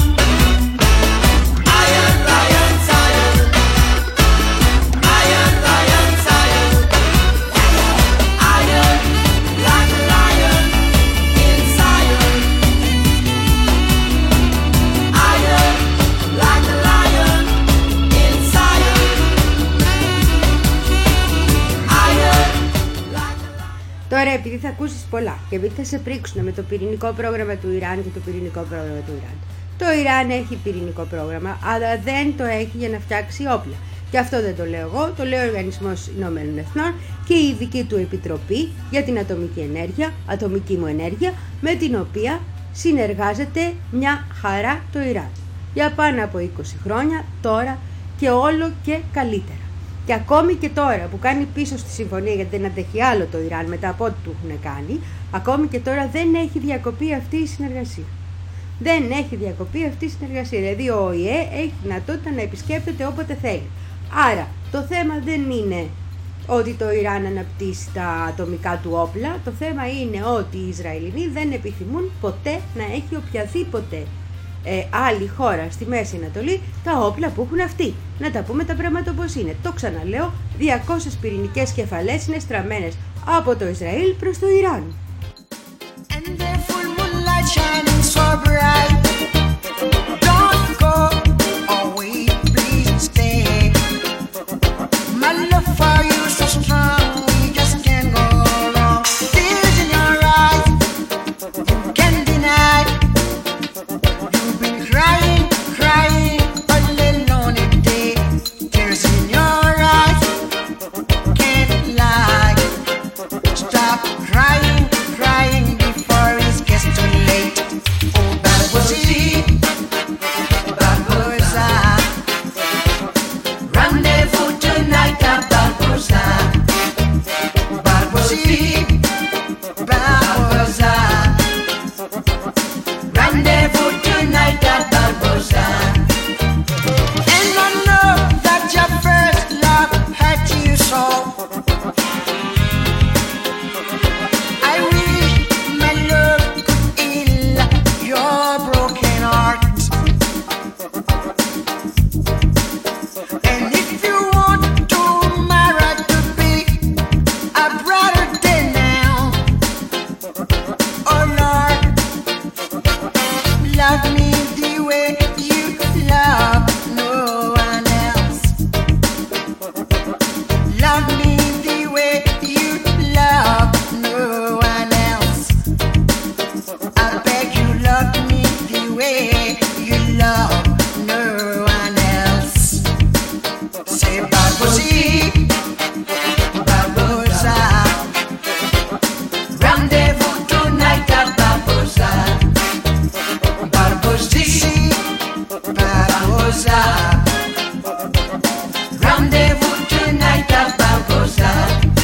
Iron, lion, Zion. Iron, lion, Zion. Iron like a lion in Zion. Iron like a lion in Zion. Iron like a lion. Τώρα, επειδή θα ακούσεις πολλά και επειδή θα σε πρίξουν με το πυρηνικό πρόγραμμα του Ιράν και το πυρηνικό πρόγραμμα του Ιράν. Το Ιράν έχει πυρηνικό πρόγραμμα, αλλά δεν το έχει για να φτιάξει όπλα. Και αυτό δεν το λέω εγώ, το λέει ο Οργανισμός Ηνωμένων Εθνών και η ειδική του επιτροπή για την ατομική ενέργεια, ατομική μου ενέργεια, με την οποία συνεργάζεται μια χαρά το Ιράν. Για πάνω από είκοσι χρόνια, τώρα και όλο και καλύτερα. Και ακόμη και τώρα που κάνει πίσω στη συμφωνία, γιατί δεν αντέχει άλλο το Ιράν μετά από ό,τι του έχουν κάνει, ακόμη και τώρα δεν έχει διακοπεί αυτή η συνεργασία. Δεν έχει διακοπεί αυτή η συνεργασία. Δηλαδή ο Ο Η Ε έχει δυνατότητα να επισκέπτεται όποτε θέλει. Άρα το θέμα δεν είναι ότι το Ιράν αναπτύσσει τα ατομικά του όπλα. Το θέμα είναι ότι οι Ισραηλινοί δεν επιθυμούν ποτέ να έχει οποιαδήποτε ε, άλλη χώρα στη Μέση Ανατολή τα όπλα που έχουν αυτοί. Να τα πούμε τα πράγματα όπως είναι. Το ξαναλέω, διακόσιες πυρηνικές κεφαλές είναι στραμμένες από το Ισραήλ προς το Ιράν. Shining so bright. Don't go away, please stay. My love for you is so strong, we just can't go wrong. Tears in your eyes, you can't deny. You love me the way you love no one else. Love me the way you love no one else. I beg you, love me the way you love no one else. Say Barbosi, Barbosa, rendezvous tonight at Barbosa. Barbosi, Barbosa, rendezvous tonight at Barbosa.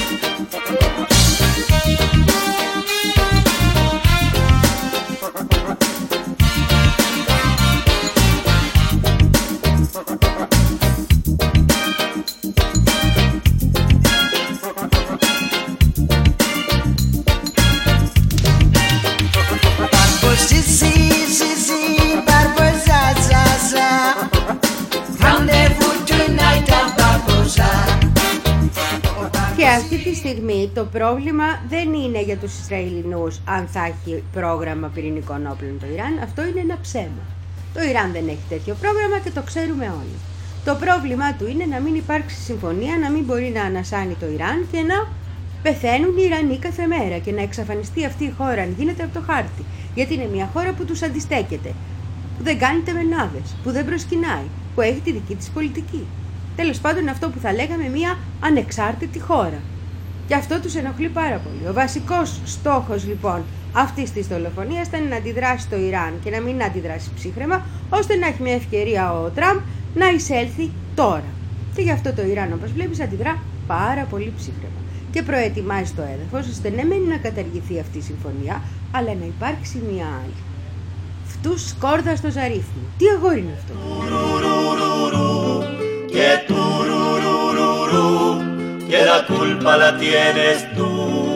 Barbosi, si, si, si, Barbosa, sa, sa. Rendezvous tonight at Barbosa. Και αυτή τη στιγμή το πρόβλημα δεν είναι για τους Ισραηλινούς αν θα έχει πρόγραμμα πυρηνικών όπλων το Ιράν. Αυτό είναι ένα ψέμα. Το Ιράν δεν έχει τέτοιο πρόγραμμα και το ξέρουμε όλοι. Το πρόβλημά του είναι να μην υπάρξει συμφωνία, να μην μπορεί να ανασάνει το Ιράν και να πεθαίνουν οι Ιρανοί κάθε μέρα και να εξαφανιστεί αυτή η χώρα αν γίνεται από το χάρτη. Γιατί είναι μια χώρα που τους αντιστέκεται, που δεν κάνει τεμενάδες, που δεν προσκυνάει, που έχει τη δική της πολιτική. Τέλος πάντων, αυτό που θα λέγαμε μια ανεξάρτητη χώρα. Και αυτό τους ενοχλεί πάρα πολύ. Ο βασικός στόχος λοιπόν αυτής της δολοφονίας ήταν να αντιδράσει το Ιράν και να μην αντιδράσει ψύχραιμα, ώστε να έχει μια ευκαιρία ο Τραμπ να εισέλθει τώρα. Και γι' αυτό το Ιράν, όπως βλέπεις, αντιδρά πάρα πολύ ψύχραιμα. Και προετοιμάζει το έδαφος ώστε ναι μεν να καταργηθεί αυτή η συμφωνία, αλλά να υπάρξει μια άλλη. Φτούς σκόρδα στο ζαρίφι μου. Τι αγόρι είναι αυτό? Que tú, ru, ru, ru, ru, que la culpa la tienes tú.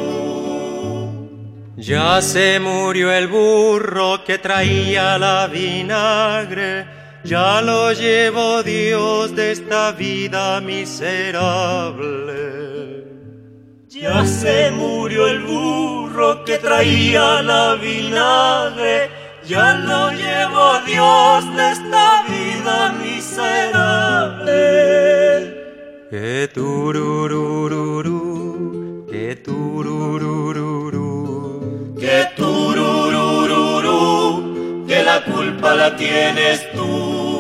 Ya se murió el burro que traía la vinagre, ya lo llevó Dios de esta vida miserable. Ya se murió el burro que traía la vinagre, ya lo llevó Dios de esta vida miserable. Que tururururu, que tururururu, que tururururu, que la culpa la tienes tú.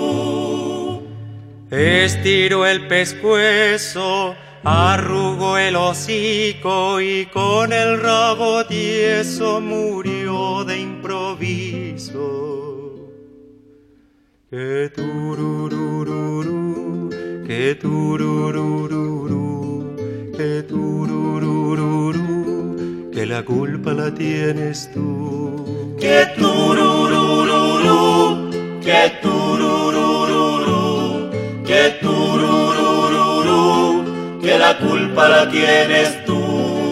Estiró el pescuezo, arrugó el hocico y con el rabo tieso murió de improviso. Que tururururu, que tururururu, que tururururu, que la culpa la tienes tú. Que tururururu, que tururururu, que tururururu, que la culpa la tienes tú.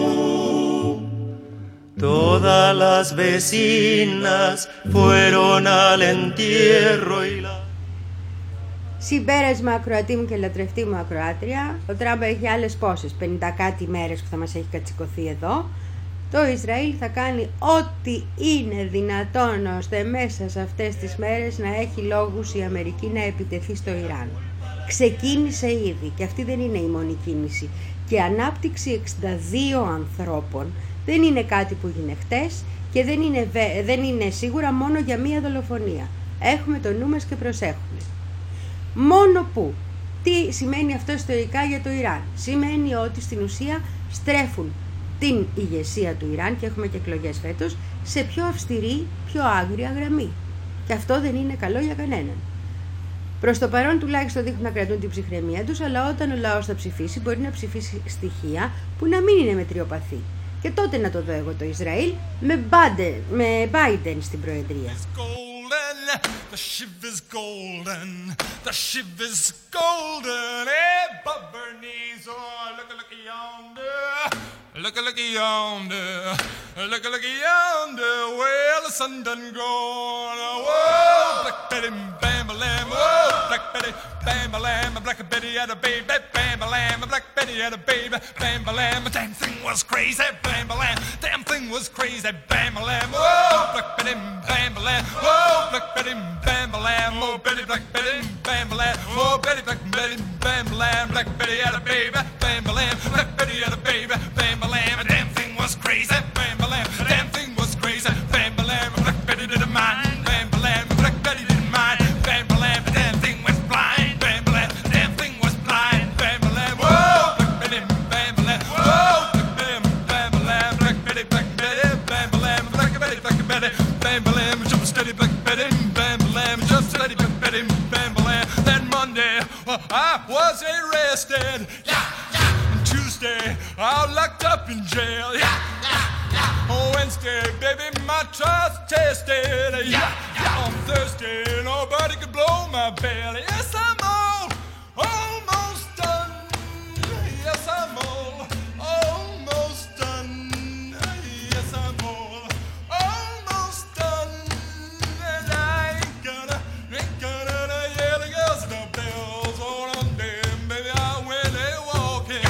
Todas las vecinas fueron al entierro y la... Συμπέρασμα, ακροατή μου και λατρευτή μου ακροάτρια, ο Τραμπ έχει άλλες πόσες, πενήντα κάτι μέρες που θα μας έχει κατσικωθεί εδώ. Το Ισραήλ θα κάνει ό,τι είναι δυνατόν ώστε μέσα σε αυτές τις μέρες να έχει λόγους η Αμερική να επιτεθεί στο Ιράν. Ξεκίνησε ήδη και αυτή δεν είναι η μόνη κίνηση. Και η ανάπτυξη εξήντα δύο ανθρώπων δεν είναι κάτι που έγινε χτες και δεν είναι, δεν είναι σίγουρα μόνο για μία δολοφονία. Έχουμε το νου μας και προσέχουμε. Μόνο που, τι σημαίνει αυτό ιστορικά για το Ιράν? Σημαίνει ότι στην ουσία στρέφουν την ηγεσία του Ιράν, και έχουμε και εκλογές φέτος, σε πιο αυστηρή, πιο άγρια γραμμή. Και αυτό δεν είναι καλό για κανέναν. Προς το παρόν τουλάχιστον δείχνουν να κρατούν την ψυχραιμία τους, αλλά όταν ο λαός θα ψηφίσει, μπορεί να ψηφίσει στοιχεία που να μην είναι μετριοπαθή. Και τότε να το δω εγώ το Ισραήλ με Biden, με Biden στην Προεδρία. The shiv is golden, the shiv is golden, eh, Bernice, oh, look, look yonder, look, look yonder, look, look yonder, well, the sun done gone, oh, black Betty, bam, bam, oh, black Betty, Bam-a-lam, a Black Betty had a baby. Bam-a-lam, a Black Betty had a baby. Bam-a-lam, a damn thing was crazy. Bam-a-lam, damn thing was crazy. Bam-a-lam, oh, Black Betty, Bam-a-lam, oh, Black Betty, Bam-a-lam, oh, Betty, Black Betty, Bam-a-lam, oh, Betty, Black Betty, Bam-a-lam, Black Betty had a baby. Bam-a-lam, Black Betty had a baby. Bam-a-lam, a damn thing was crazy. Bam-a-lam, a damn thing was crazy. Bam-a-lam, Black Betty didn't mind. Bam-a-lam, Black Betty didn't mind. Bam-a-lam, a damn thing went blind. Bam-a-lam, a damn thing was blind. Bam-a-lam, whoa, Black Betty, Bam-a-lam, whoa, Black Betty, Bam-a-lam, Black Betty, Black Betty, Bam-a-lam, Black Betty, Black Betty, Bam-a-lam, jump steady, Black Betty, Bam-a-lam, jump steady, Black Betty, Bam-a-lam. That Monday, uh, I was arrested. Yeah, yeah. And Tuesday, I was locked up in jail. Yeah, yeah, yeah. On Wednesday, baby, my trial's tested. Yeah, yeah. On Thursday, nobody could blow my belly. Yes, I'm all almost done. Yes, I'm all almost done. Yes, I'm all almost done. And I ain't gonna, ain't gonna hear the girls and the bells all on them, baby. I went a walking.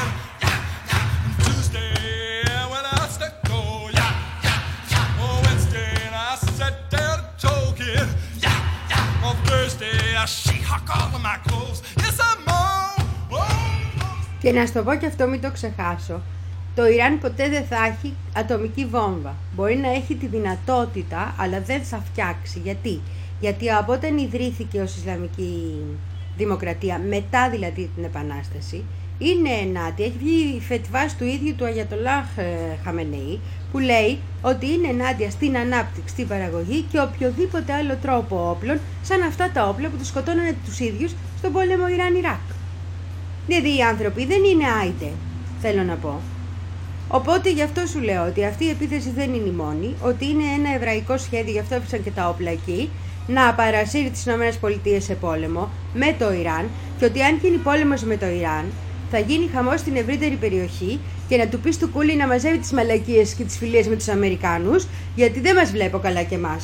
Tuesday, when I stuck go, yeah, yeah, yeah. On Wednesday, and I sat down talking. Yeah, yeah. On Thursday, I she-hawk all of my clothes. Yes, I'm all almost. Και να σου το πω και αυτό, μην το ξεχάσω. Το Ιράν ποτέ δεν θα έχει ατομική βόμβα. Μπορεί να έχει τη δυνατότητα, αλλά δεν θα φτιάξει. Γιατί? Γιατί από όταν ιδρύθηκε ως Ισλαμική Δημοκρατία, μετά δηλαδή την Επανάσταση, είναι ενάντια, έχει βγει η φετβάς του ίδιου του Αγιατολάχ Χαμενεή, που λέει ότι είναι ενάντια στην ανάπτυξη, στην παραγωγή και οποιοδήποτε άλλο τρόπο όπλων, σαν αυτά τα όπλα που τους σκοτώνανε τους ίδιους στον πόλεμο Ιράν-Ιράκ. Δηλαδή οι άνθρωποι δεν είναι άιτε, θέλω να πω. Οπότε γι' αυτό σου λέω ότι αυτή η επίθεση δεν είναι η μόνη, ότι είναι ένα εβραϊκό σχέδιο, γι' αυτό έφυσαν και τα όπλα εκεί, να παρασύρει τις ΗΠΑ σε πόλεμο με το Ιράν και ότι αν γίνει πόλεμος με το Ιράν θα γίνει χαμός στην ευρύτερη περιοχή και να του πεις του Κούλι να μαζεύει τις μαλακίες και τις φιλίες με τους Αμερικάνους, γιατί δεν μας βλέπω καλά κι εμάς.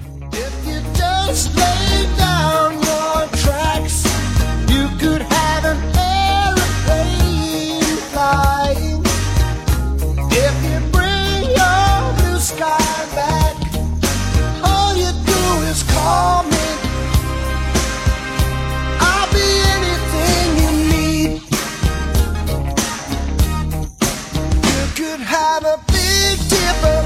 Call me. I'll be anything you need. You could have a big dipper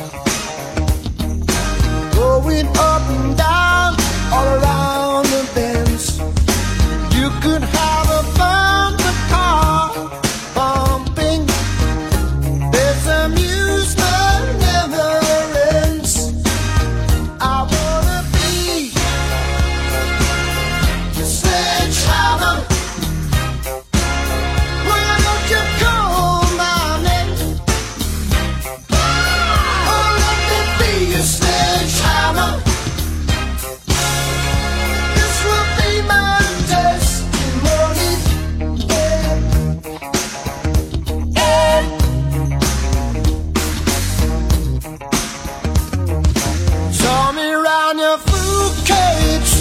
going up and down all around the bends. You could have a thunder car bumping. There's amusement never ends. I wanna be your sledgehammer. Why don't you call my name? Oh, let me be your sledgehammer. This will be my testimony. Yeah. Yeah. Show me round your fruit cage,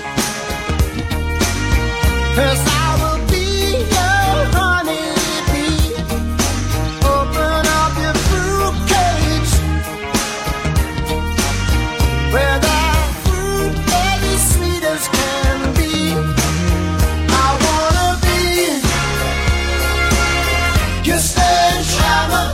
'cause I will be your honeybee. Open up your fruit cage, where the fruit is sweet as can be. I wanna be your sledgehammer.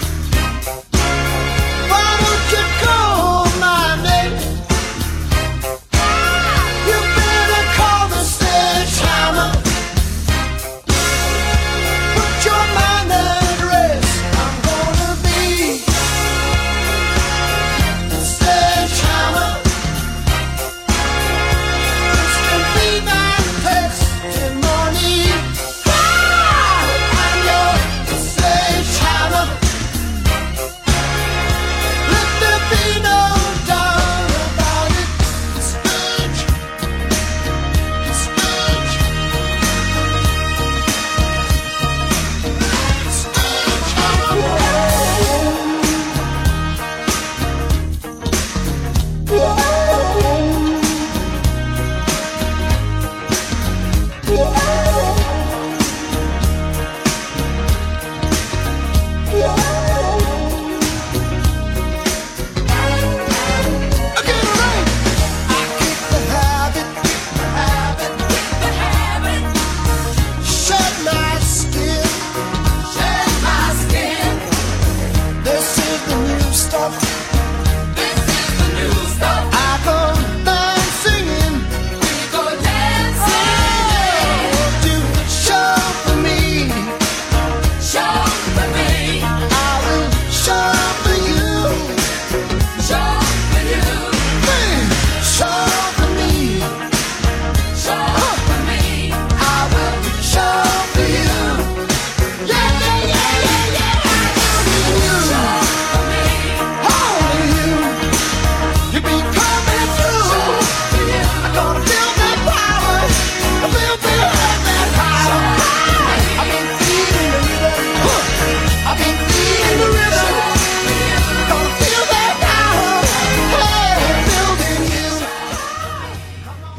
Why don't you call my name? You better call the sledgehammer.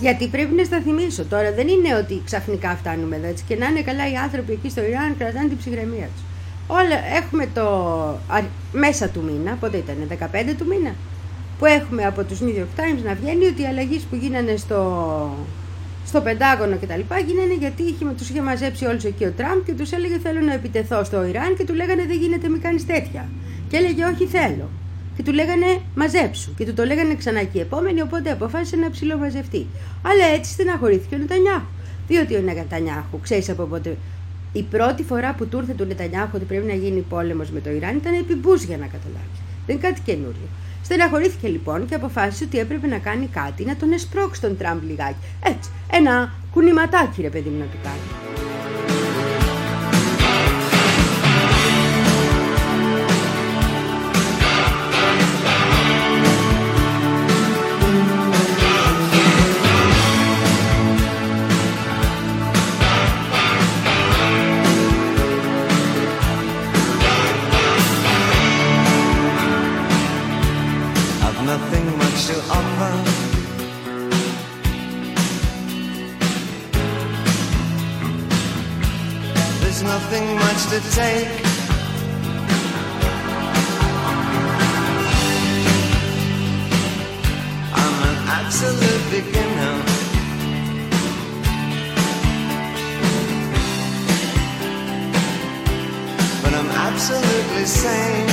Γιατί πρέπει να στα θυμίσω. Τώρα δεν είναι ότι ξαφνικά φτάνουμε εδώ, έτσι, και να είναι καλά οι άνθρωποι εκεί στο Ιράν, κρατάνε την ψυχραιμία τους. Όλα έχουμε το μέσα του μήνα, πότε ήταν, δεκαπέντε του μήνα, που έχουμε από τους New York Times να βγαίνει ότι οι αλλαγές που γίνανε στο, στο Πεντάγωνο και τα λοιπά γίνανε γιατί είχε, τους είχε μαζέψει όλους εκεί ο Τραμπ και τους έλεγε θέλω να επιτεθώ στο Ιράν και του λέγανε δεν γίνεται, μη κάνεις τέτοια. Και έλεγε όχι θέλω. Και του λέγανε μαζέψου. Και του το λέγανε ξανά και οι επόμενοι, οπότε αποφάσισε να ψιλομαζευτεί. Αλλά έτσι στεναχωρήθηκε ο Νετανιάχου. Διότι ο Νετανιάχου, ξέρεις από πότε. Η πρώτη φορά που του ήρθε του Νετανιάχου ότι πρέπει να γίνει πόλεμος με το Ιράν ήταν επί Μπούς, για να καταλάβεις. Δεν είναι κάτι καινούριο. Στεναχωρήθηκε λοιπόν και αποφάσισε ότι έπρεπε να κάνει κάτι, να τον εσπρώξει τον Τραμπ λιγάκι. Έτσι, ένα κουνηματάκι ρε παιδί μου να του κάνει. Nothing much to offer. There's nothing much to take. I'm an absolute beginner. But I'm absolutely sane.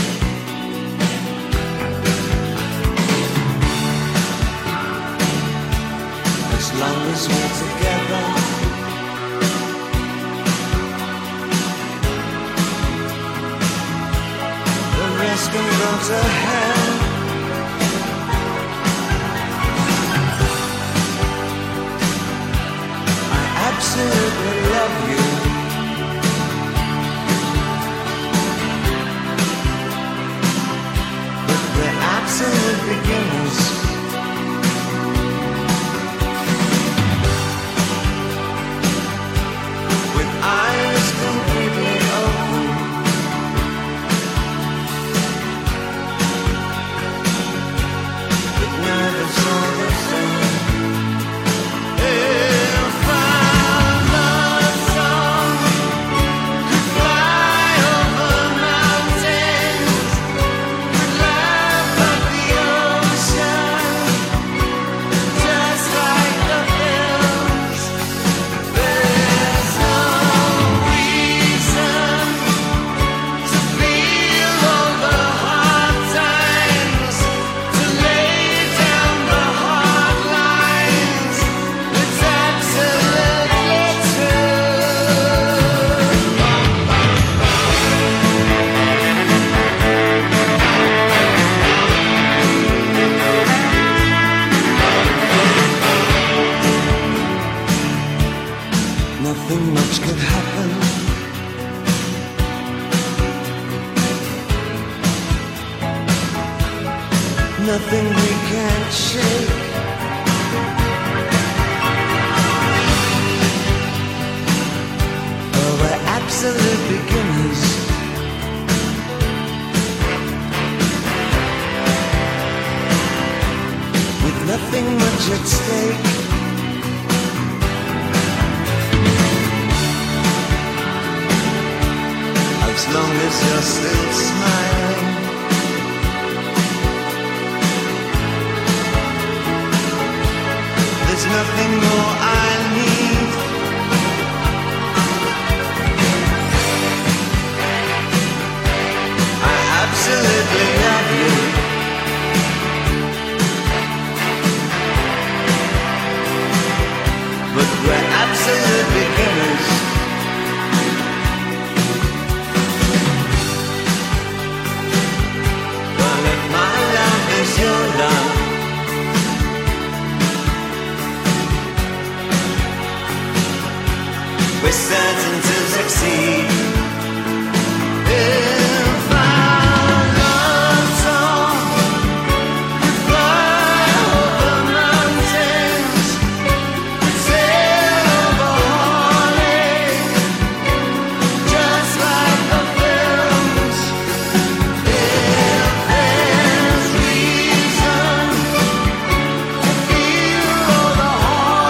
As long as we're together, the rest can go to hell. I absolutely love you. But we're absolute beginners. Eyes completely open, but nervous all the same. If our love song could fly over mountains, could laugh at the ocean, just like the films, there's no nothing much could happen. Nothing we can't shake. Oh, we're absolute beginners. With nothing much at stake. As long as you're still smiling, there's nothing more I need. I absolutely love you. But we're absolute beginners. Your love, we're certain to succeed. If our love song could fly over mountains, could sail over Holly, just like the films. If there's reason to feel all the heart.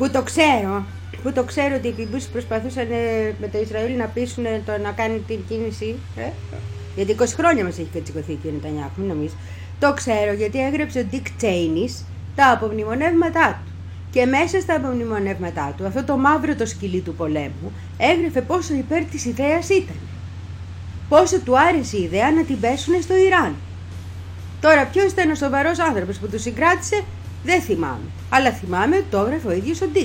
που το ξέρω, που το ξέρω ότι οι Μπούς προσπαθούσαν ε, με το Ισραήλ να πείσουν το να κάνει την κίνηση, ε? γιατί είκοσι χρόνια μας έχει κατσικωθεί και ο Νετανιάχου, μην νομίζεις. Το ξέρω γιατί έγραψε ο Dick Cheney τα απομνημονεύματά του. Και μέσα στα απομνημονεύματά του, αυτό το μαύρο το σκυλί του πολέμου, έγραφε πόσο υπέρ της ιδέας ήταν. Πόσο του άρεσε η ιδέα να την πέσουνε στο Ιράν. Τώρα ποιος ήταν ο σοβαρός άνθρωπος που του συγκράτησε, δεν θυμάμαι. Αλλά θυμάμαι ότι το έγραφε ο ίδιος ο Dick.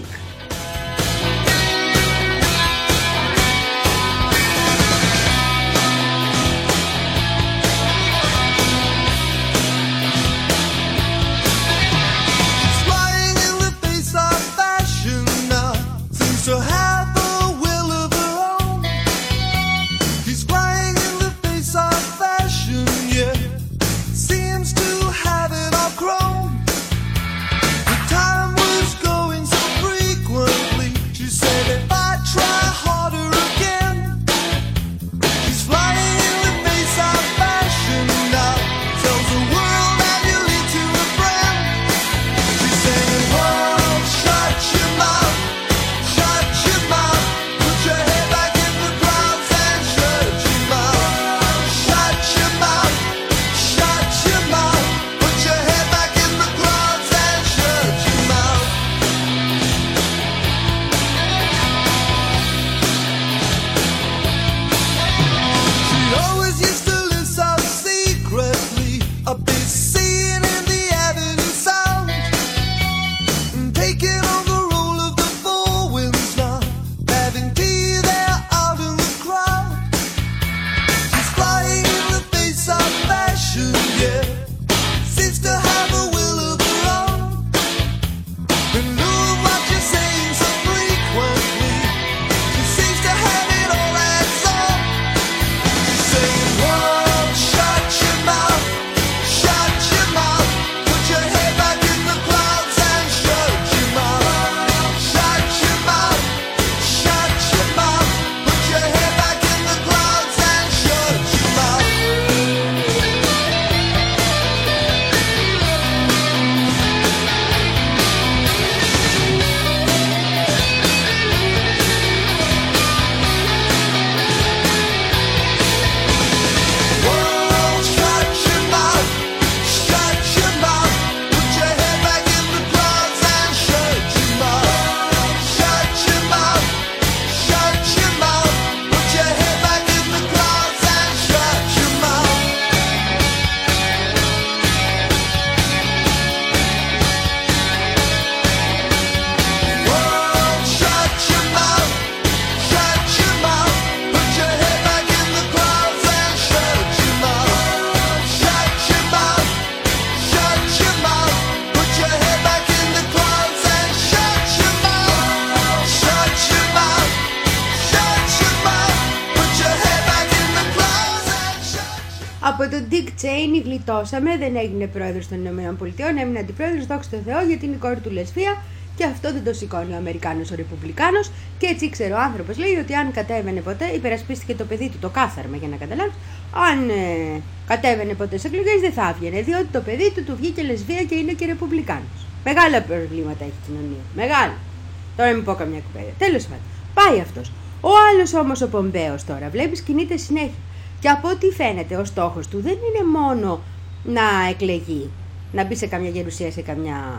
Από τον Dick Cheney γλιτώσαμε, δεν έγινε πρόεδρος των ΗΠΑ, έμεινε αντιπρόεδρος, δόξα τω Θεώ, γιατί είναι η κόρη του λεσβία και αυτό δεν το σηκώνει ο Αμερικάνος ο Ρεπουμπλικάνος. Και έτσι ήξερε ο άνθρωπος, λέει, ότι αν κατέβαινε ποτέ, υπερασπίστηκε το παιδί του, το κάθαρμα για να καταλάβει, αν ε, κατέβαινε ποτέ σε εκλογές δεν θα έβγαινε, διότι το παιδί του του βγήκε λεσβία και είναι και Ρεπουμπλικάνος. Μεγάλα προβλήματα έχει η κοινωνία. Μεγάλα. Τώρα μην πω καμιά κουβέντα. Τέλος πάντων, πάει αυτός. Ο άλλος όμως ο Πομπέος τώρα, βλέπεις, κινείται συνέχεια. Και από ό,τι φαίνεται, ο στόχος του δεν είναι μόνο να εκλεγεί, να μπει σε καμιά γερουσία, σε καμιά...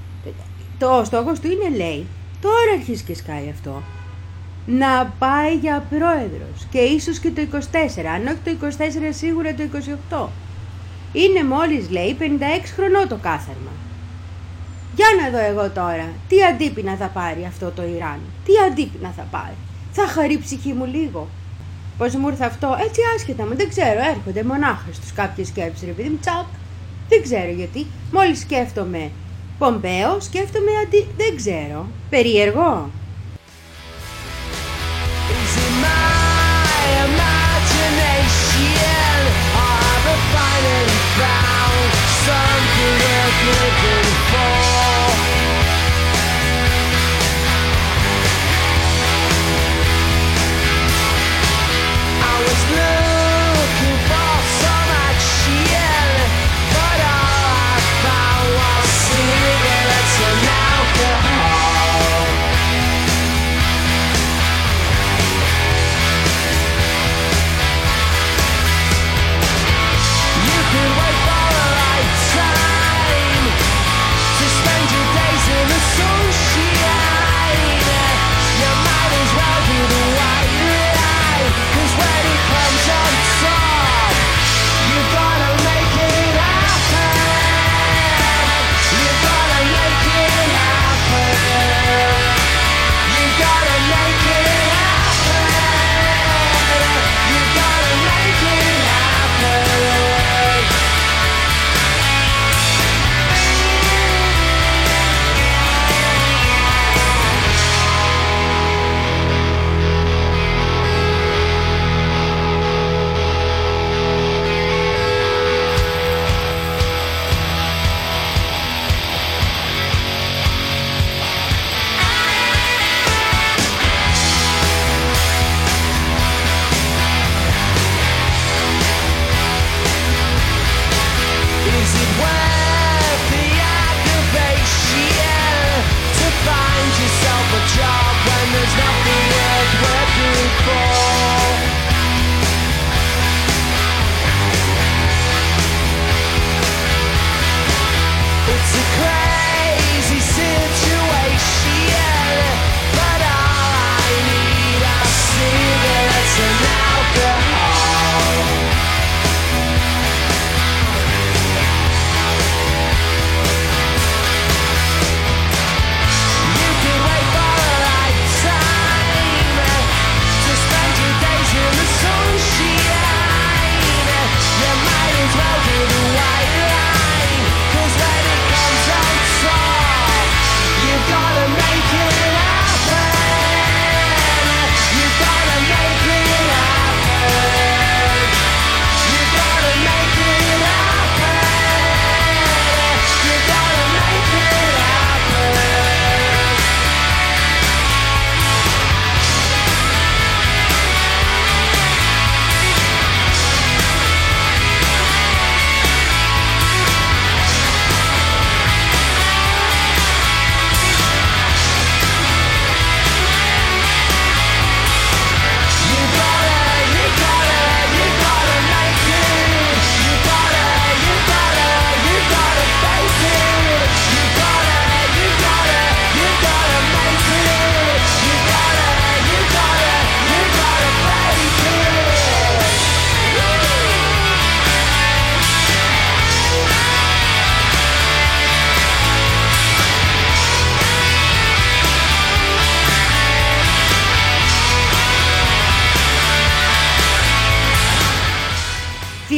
Το στόχος του είναι, λέει, τώρα αρχίζει και σκάει αυτό, να πάει για πρόεδρος και ίσως και το είκοσι τέσσερα, αν όχι το είκοσι τέσσερα σίγουρα το είκοσι οκτώ. Είναι μόλις, λέει, πενήντα έξι χρονών το κάθαρμα. Για να δω εγώ τώρα, τι αντίπεινα θα πάρει αυτό το Ιράν, τι αντίπεινα θα πάρει. Θα χαρεί η ψυχή μου λίγο. Πώς μου ήρθε αυτό, έτσι άσχετα μου, δεν ξέρω, έρχονται μονάχα στους κάποιες σκέψεις, ρε παιδί μου, τσακ. Δεν ξέρω γιατί, μόλις σκέφτομαι Πομπέο, σκέφτομαι αντι... δεν ξέρω, περίεργο. Alcohol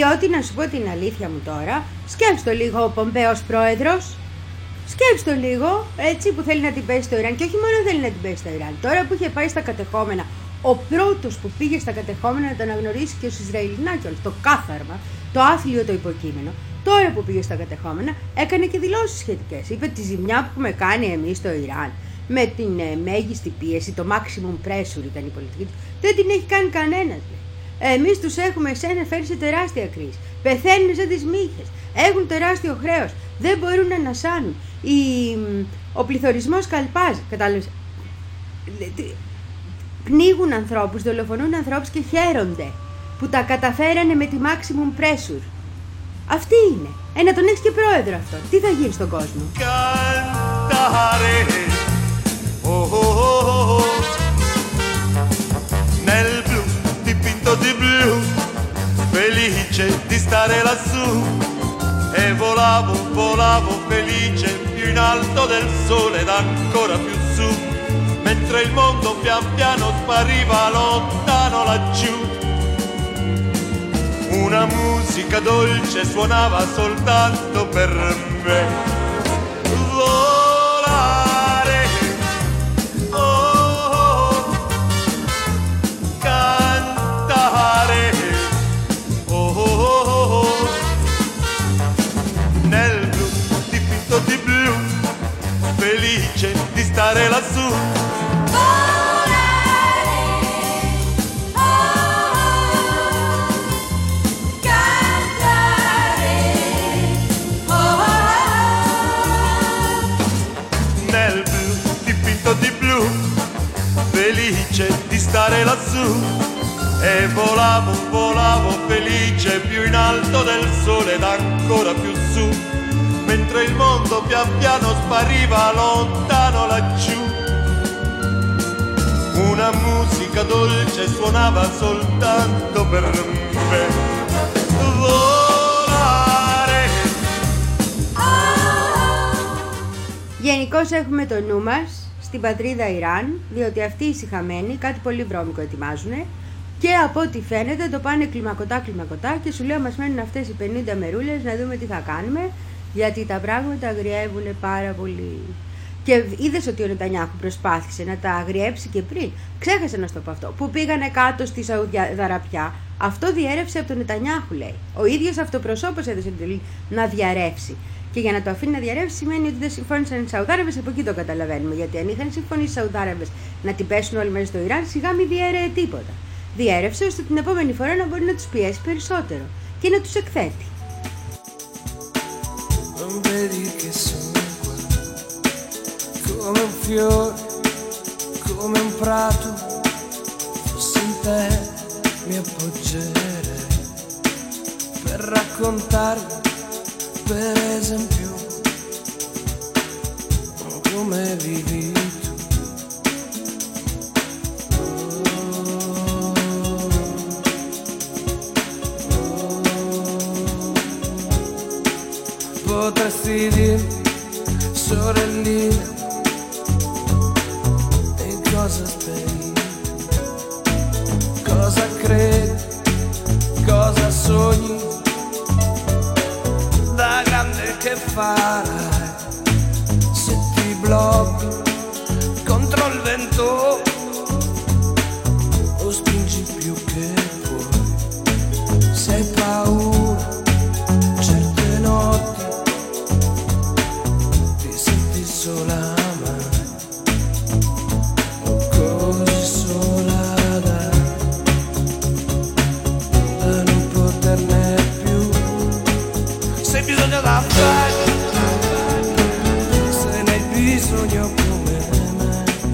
Διότι, να σου πω την αλήθεια μου τώρα, σκέψτε το λίγο ο Πομπέος πρόεδρος. Σκέψτε το λίγο, έτσι, που θέλει να την πέσει στο Ιράν. Και όχι μόνο θέλει να την πέσει στο Ιράν. Τώρα που είχε πάει στα κατεχόμενα, ο πρώτος που πήγε στα κατεχόμενα να τα αναγνωρίσει και ως Ισραηλινά κιόλας, το κάθαρμα, το άθλιο, το υποκείμενο. Τώρα που πήγε στα κατεχόμενα, έκανε και δηλώσεις σχετικές. Είπε τη ζημιά που έχουμε κάνει εμείς στο Ιράν, με την ε, μέγιστη πίεση, το maximum pressure ήταν η πολιτική του, δεν την έχει κάνει κανένας. Εμείς τους έχουμε εσένα φέρει σε τεράστια κρίση. Πεθαίνουν σαν τις μύχες. Έχουν τεράστιο χρέος. Δεν μπορούν να ανασάνουν. Η, ο πληθωρισμός καλπάζει. Κατάλαβες. Πνίγουν ανθρώπους, δολοφονούν ανθρώπους και χαίρονται που τα καταφέρανε με τη maximum pressure. Αυτή είναι. Ε, να τον έχεις και πρόεδρο αυτό. Τι θα γίνει στον κόσμο. Cantare, oh, oh, oh, oh. Nel blu dipinto di blu, felice di stare lassù. E volavo, volavo felice più in alto del sole ed ancora più su, mentre il mondo pian piano spariva lontano laggiù. Una musica dolce suonava soltanto per me. Volare, oh, oh, cantare, oh, oh, oh, nel blu dipinto di blu, felice di stare lassù. Di blu, felice di stare lassù, e volavo, volavo felice più in alto del sole ed ancora più su, mentre il mondo pian piano spariva lontano laggiù. Una musica dolce suonava soltanto per me. Volare. Γενικώς έχουμε το νου μας στην πατρίδα Ιράν, διότι αυτοί οι σιχαμένοι κάτι πολύ βρώμικο ετοιμάζουν και από ό,τι φαίνεται το πάνε κλιμακωτά κλιμακωτά και σου λέω μας μένουν αυτές οι πενήντα μερούλες να δούμε τι θα κάνουμε, γιατί τα πράγματα αγριεύουν πάρα πολύ. Και είδες ότι ο Νετανιάχου προσπάθησε να τα αγριέψει και πριν. Ξέχασε να στο πω αυτό. Που πήγανε κάτω στη Σαουδαραπιά. Αυτό διέρευσε από τον Νετανιάχου, λέει. Ο ίδιος αυτοπροσώπος έδωσε την τελή να διαρρεύσει. Και για να το αφήνει να διαρρεύσει σημαίνει ότι δεν συμφώνησαν οι Σαουδάραβες, από εκεί το καταλαβαίνουμε. Γιατί αν είχαν συμφωνήσει οι Σαουδάραβες να την πέσουν όλοι μέσα στο Ιράν, σιγά μη διέρεε τίποτα. Διέρευσε ώστε την επόμενη φορά να μπορεί να τους πιέσει περισσότερο και να τους εκθέτει. Come un fiore, come un prato, fossi in te mi appoggerei per raccontarmi, per esempio, come vivi tu. Potresti dirmi, sorellina, cosa speri, cosa credi, cosa sogni, da grande che farai, se ti blocchi contro il vento o spingi più che puoi, se hai paura certe notti ti senti sola. Bisogna da fare, se ne hai bisogno come me.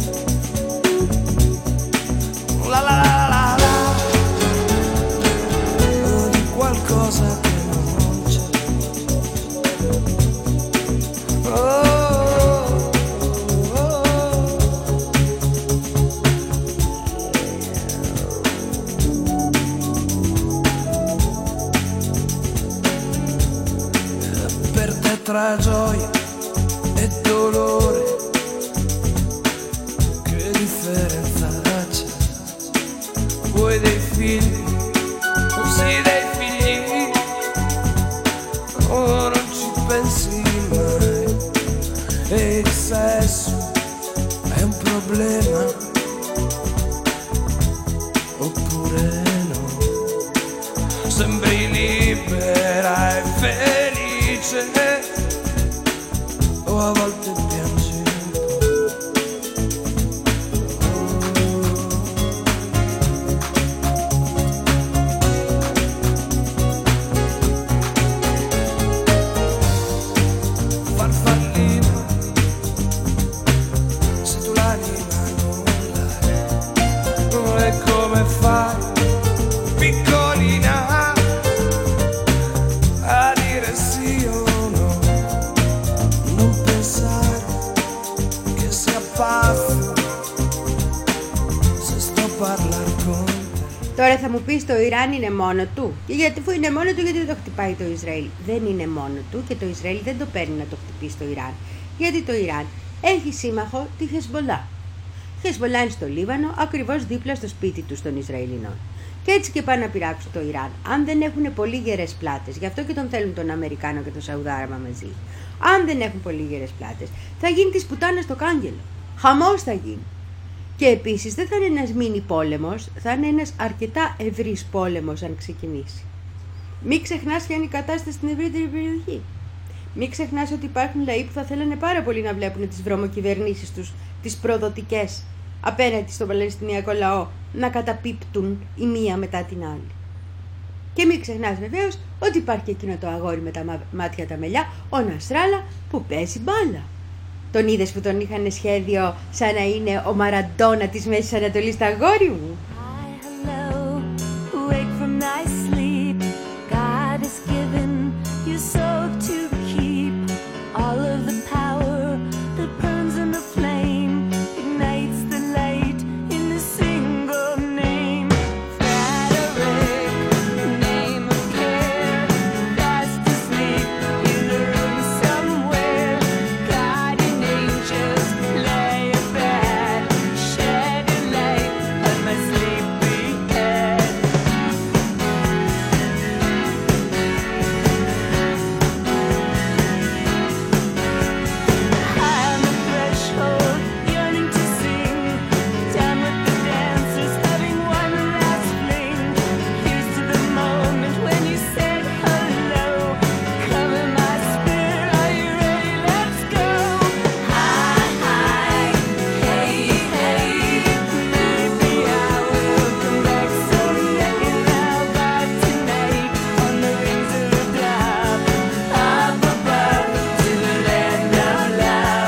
La la la la la, oh, di qualcosa che non c'è. Oh, oh, oh. Tra gioia e dolore, che differenza c'è? Vuoi dei figli, sì dei figli, pensi mai e il sesso è un problema oppure no? Sembri libera e felice o a volte piangi un po'. Farfallino, se tu l'anima non l'hai, e come fai, piccolina, a dire sì o no? Non pensare che sia pazzo se sto a parlare con te. Τώρα θα μου πεις το Ιράν είναι μόνο του. Και γιατί αφού είναι μόνο του, γιατί δεν το χτυπάει το Ισραήλ? Δεν είναι μόνο του και το Ισραήλ δεν το παίρνει να το χτυπήσει το Ιράν. Γιατί το Ιράν έχει σύμμαχο τη Χεσμολά. Η Χεσμολά είναι στο Λίβανο, ακριβώς δίπλα στο σπίτι του των Ισραηλινών. Και έτσι και πάνε να πειράξουν το Ιράν. Αν δεν έχουν πολύ γερές πλάτες, γι' αυτό και τον θέλουν τον Αμερικάνο και τον Σαουδάραβα μαζί. Αν δεν έχουν πολύ γερές πλάτες, θα γίνει της πουτάνας το κάγκελο. Χαμός θα γίνει. Και επίσης δεν θα είναι ένας μίνι πόλεμος, θα είναι ένας αρκετά ευρύς πόλεμος αν ξεκινήσει. Μην ξεχνάς ποια είναι η κατάσταση στην ευρύτερη περιοχή. Μην ξεχνάς ότι υπάρχουν λαοί που θα θέλανε πάρα πολύ να βλέπουν τις βρωμοκυβερνήσεις τους, τις προδοτικές, απέναντι στον Παλαιστινιακό λαό, να καταπίπτουν η μία μετά την άλλη. Και μην ξεχνάς βεβαίως ότι υπάρχει και εκείνο το αγόρι με τα μάτια τα μελιά, ο Νασράλα, που παίζει μπάλα. Τον είδες που τον είχαν σχέδιο σαν να είναι ο Μαραντόνα της Μέσης Ανατολής, τα αγόρι μου? Wake from thy sleep, God has given you soul to keep. All of the power that burns in the flame ignites the light in a single name. Frederick, name of care, fast asleep in a room somewhere. Guardian angels lay abed, shed a light on my sleepy head. High on the threshold, yearning to sing, down with the dancers, having one last fling. Here's to the moment when you said hello. Come in my spirit, are you ready? Let's go. High, high, hey, hey. Maybe I will come back someday now, but tonight on the wings of a dove, up above to the land of love.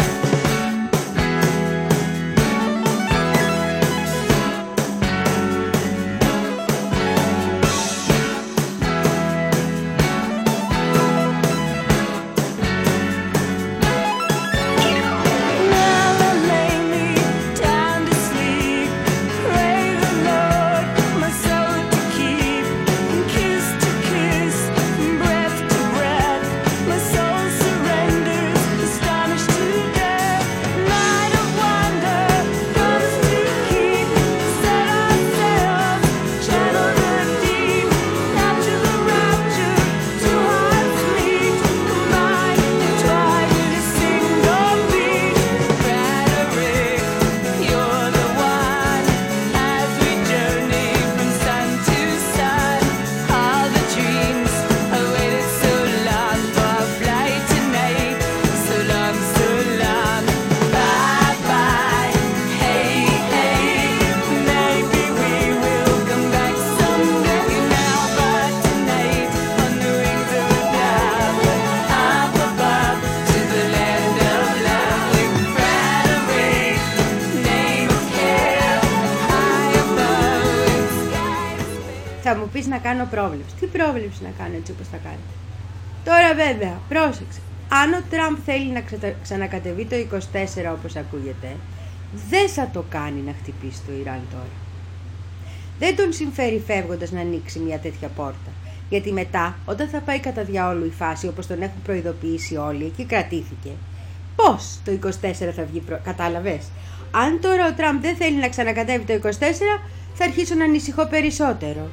Now I lay me down to sleep, pray the Lord my soul to keep, from kiss to kiss, from breath to breath, my soul surrenders, astonished to death. Night of wonder comes to keep, set ourselves, channel the deep, capture the rapture, two hearts meet, combine, entwine in a single beat. Frederick, you're the one, as we journey from sun to sun. All the dreams I waited so long for our flight tonight, so long, so long. Bye bye, hey hey, maybe we will come back someday now, but tonight on the wings of a dove, up above to the land of love. With Frederick, name of care, high above sky. Θα μου πεις να κάνω πρόβλεψη. Τι πρόβλεψη να κάνω έτσι όπως θα κάνετε? Τώρα βέβαια, πρόσεξε. Αν ο Τραμπ θέλει να ξετα- ξανακατεβεί το είκοσι τέσσερα όπως ακούγεται, δεν θα το κάνει να χτυπήσει το Ιράν τώρα. Δεν τον συμφέρει φεύγοντας να ανοίξει μια τέτοια πόρτα. Γιατί μετά, όταν θα πάει κατά διαόλου η φάση, όπως τον έχουν προειδοποιήσει όλοι, εκεί κρατήθηκε. Πώς το είκοσι τέσσερα θα βγει, προ... κατάλαβες? Αν τώρα ο Τραμπ δεν θέλει να ξανακατέβει το είκοσι τέσσερα, θα αρχίσω να ανησυχώ περισσότερο.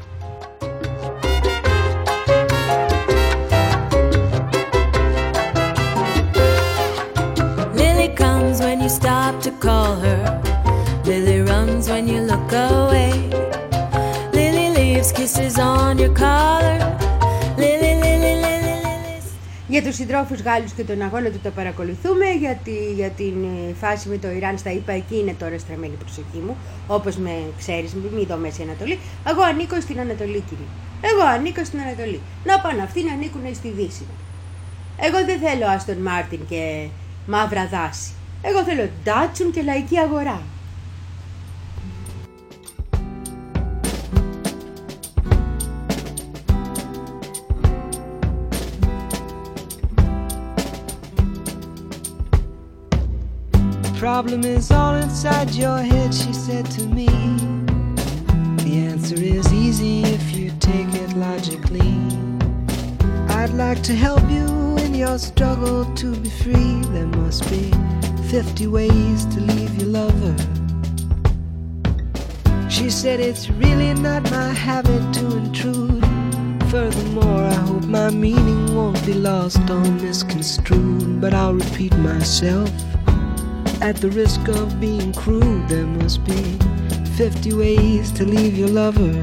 Για τους συντρόφους Γάλλους και τον αγώνα του τα παρακολουθούμε. Για, τη, για την φάση με το Ιράν στα ΗΠΑ, εκεί είναι τώρα στραμμένη η προσοχή μου. Όπως με ξέρεις, μη δω Μέση Ανατολή. Εγώ ανήκω στην Ανατολή, κύριε. Εγώ ανήκω στην Ανατολή. Να πάνε αυτοί να ανήκουν στη Δύση. Εγώ δεν θέλω Άστον Μάρτιν και μαύρα δάση. Εγώ θέλω Ντάτσουν και λαϊκή αγορά. Problem is all inside your head, she said to me. The answer is easy if you take it logically. I'd like to help you in your struggle to be free. There must be fifty ways to leave your lover. She said it's really not my habit to intrude. Furthermore, I hope my meaning won't be lost or misconstrued. But I'll repeat myself. At the risk of being crude, there must be fifty ways to leave your lover.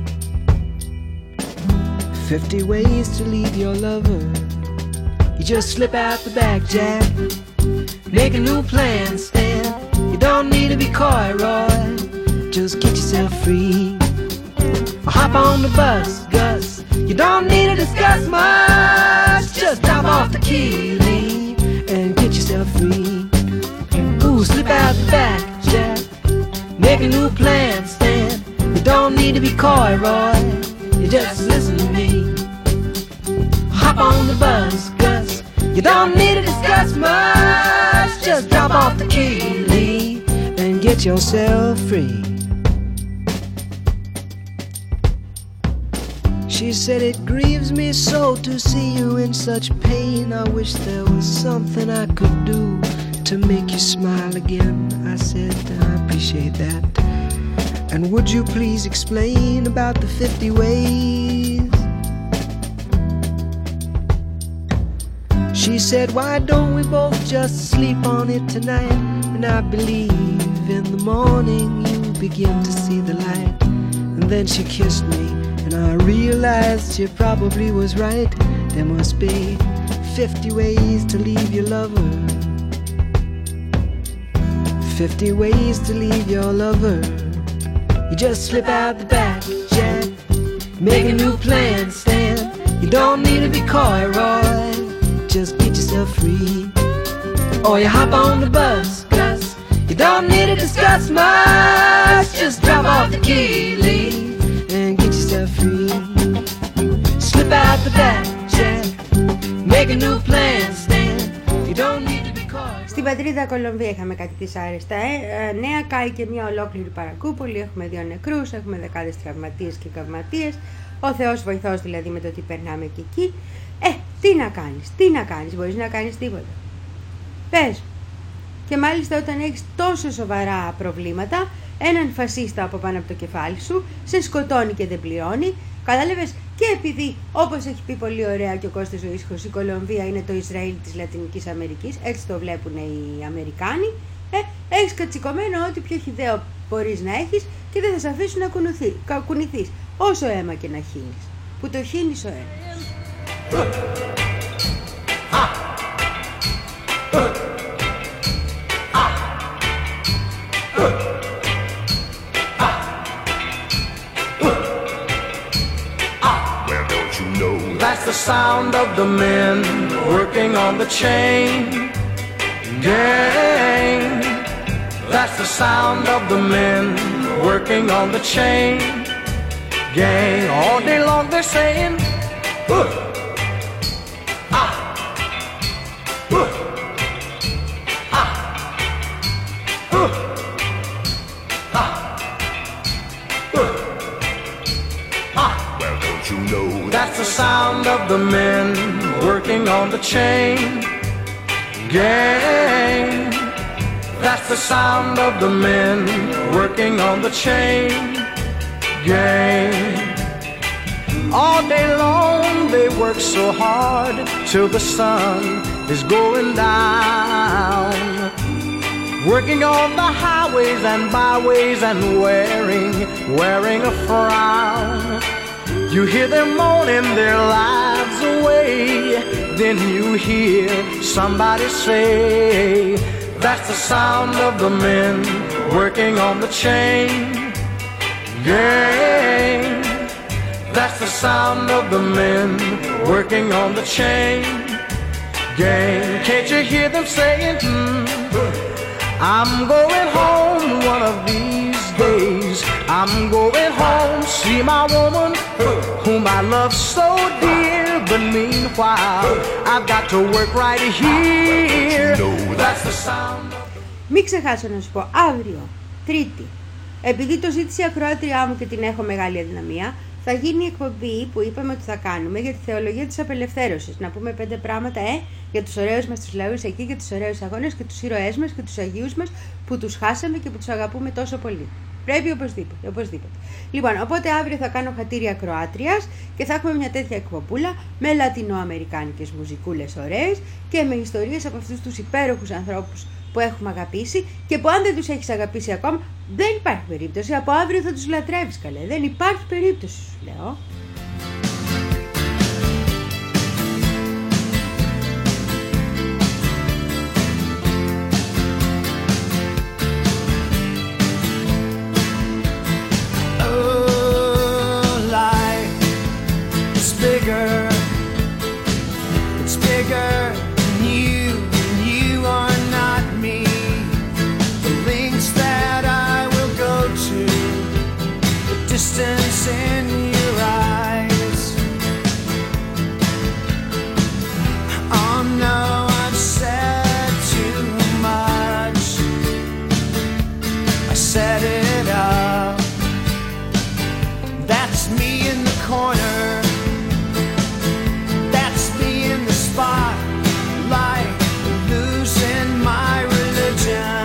Fifty ways to leave your lover. You just slip out the back, Jack. Make a new plan, Stan. You don't need to be coy, Roy. Just get yourself free. Or hop on the bus, Gus. You don't need to discuss much. Just drop off the key, leave, and get yourself free. Ooh, slip out the back, Jack. Make a new plan, Stan. You don't need to be coy, Roy. You just listen to me. Hop on the bus, Gus. You don't need to discuss much. Just drop off the key, leave, and get yourself free. She said it grieves me so to see you in such pain. I wish there was something I could do to make you smile again. I said, I appreciate that. And would you please explain about the fifty ways? She said, why don't we both just sleep on it tonight? And I believe in the morning you begin to see the light. And then she kissed me, and I realized she probably was right. There must be fifty ways to leave your lover. Fifty ways to leave your lover. You just slip out the back, Jack. Make a new plan, Stan. You don't need to be coy, Roy. Just get yourself free. Or you hop on the bus, Gus. You don't need to discuss much. Just drop off the key, leave, and get yourself free. Slip out the back, Jack. Make a new plan, Stan. You don't need to be coy. Στην πατρίδα Κολομβία είχαμε κάτι δυσάρεστα ε. νέα, κάει και μια ολόκληρη παρακούπολη. Έχουμε δύο νεκρούς, έχουμε δεκάδες τραυματίες και καυματίες. Ο Θεός βοηθός δηλαδή με το τι περνάμε και εκεί. Ε, τι να κάνεις, τι να κάνεις, μπορείς να κάνεις τίποτα. Πες. Και μάλιστα όταν έχεις τόσο σοβαρά προβλήματα, έναν φασίστα από πάνω από το κεφάλι σου, σε σκοτώνει και δεν πληρώνει. Κατάλαβες, και επειδή, όπως έχει πει πολύ ωραία και ο Κώστας ο Ίσχος, η Κολομβία είναι το Ισραήλ της Λατινικής Αμερικής, έτσι το βλέπουν οι Αμερικάνοι, ε, έχεις κατσικωμένο ό,τι πιο χυδαίο μπορείς να έχεις και δεν θα σε αφήσουν να κουνουθεί, κουνηθείς, όσο αίμα και να χύνεις, που το χύνεις ο αίμα. That's the sound of the men working on the chain gang. That's the sound of the men working on the chain gang. All day long they're saying, uh, ah, uh, ah, uh, ah, uh, ah. Well, don't you know that's the sound of the men working on the chain gang. That's the sound of the men working on the chain gang. All day long they work so hard till the sun is going down, working on the highways and byways and wearing, wearing a frown. You hear them moaning their lives away. Then you hear somebody say, that's the sound of the men working on the chain gang. That's the sound of the men working on the chain gang. Can't you hear them saying, hmm, I'm going home one of these days. I'm going home, see my woman, whom I love so dear. But meanwhile, I've got to work right here. That's the sound. Μην ξεχάσω να σου πω, αύριο, Τρίτη, επειδή το ζήτησε η ακροάτριά μου και την έχω μεγάλη αδυναμία, θα γίνει η εκπομπή που είπαμε ότι θα κάνουμε για τη θεολογία της απελευθέρωσης. Να πούμε πέντε πράγματα, ε, για τους ωραίους μας τους λαούς εκεί, για τους ωραίους αγώνες και τους ήρωές μας και τους αγίους μας που τους χάσαμε και που τους αγαπούμε τόσο πολύ. Πρέπει οπωσδήποτε, οπωσδήποτε. Λοιπόν, οπότε αύριο θα κάνω χατήρια Κροάτριας και θα έχουμε μια τέτοια εκπομπούλα με λατινοαμερικάνικες μουζικούλες ωραίες και με ιστορίες από αυτούς τους υπέροχους ανθρώπους που έχουμε αγαπήσει και που αν δεν τους έχεις αγαπήσει ακόμα, δεν υπάρχει περίπτωση. Από αύριο θα τους λατρεύεις, καλέ. Δεν υπάρχει περίπτωση, σου λέω. Distance in your eyes. Oh no, I've said too much. I set it up. That's me in the corner. That's me in the spotlight, losing my religion.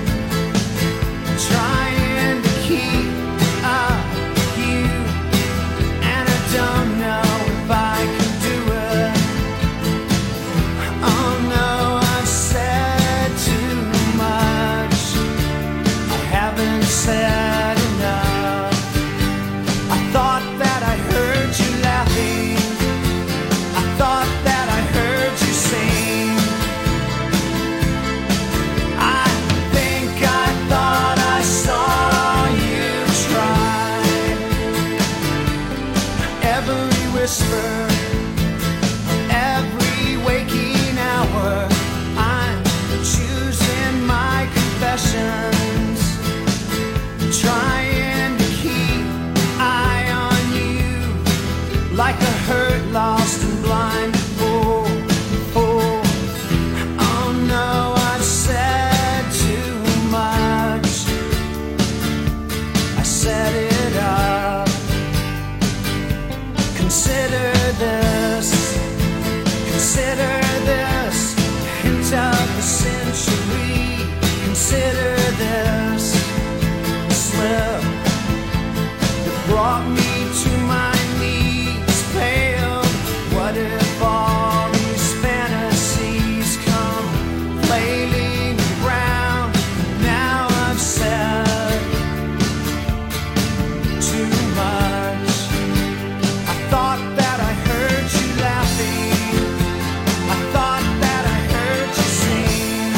Trying to keep up. Don't know if I can do it. Oh no, I've said too much. I haven't said enough. I thought that I heard you laughing. I thought that I heard you sing. I think I thought I saw you try. Every whisper, every waking hour, I'm choosing my confessions, trying to keep eye on you, like a hurt, lost and blind fool. fool. Oh no, I've said too much. I set it up. Consider this, consider this, hint of the century. Consider this slip that brought me to my knees, pale. What if all these fantasies come flailing around? Now I've said too much. Thought that I heard you laughing. I thought that I heard you sing.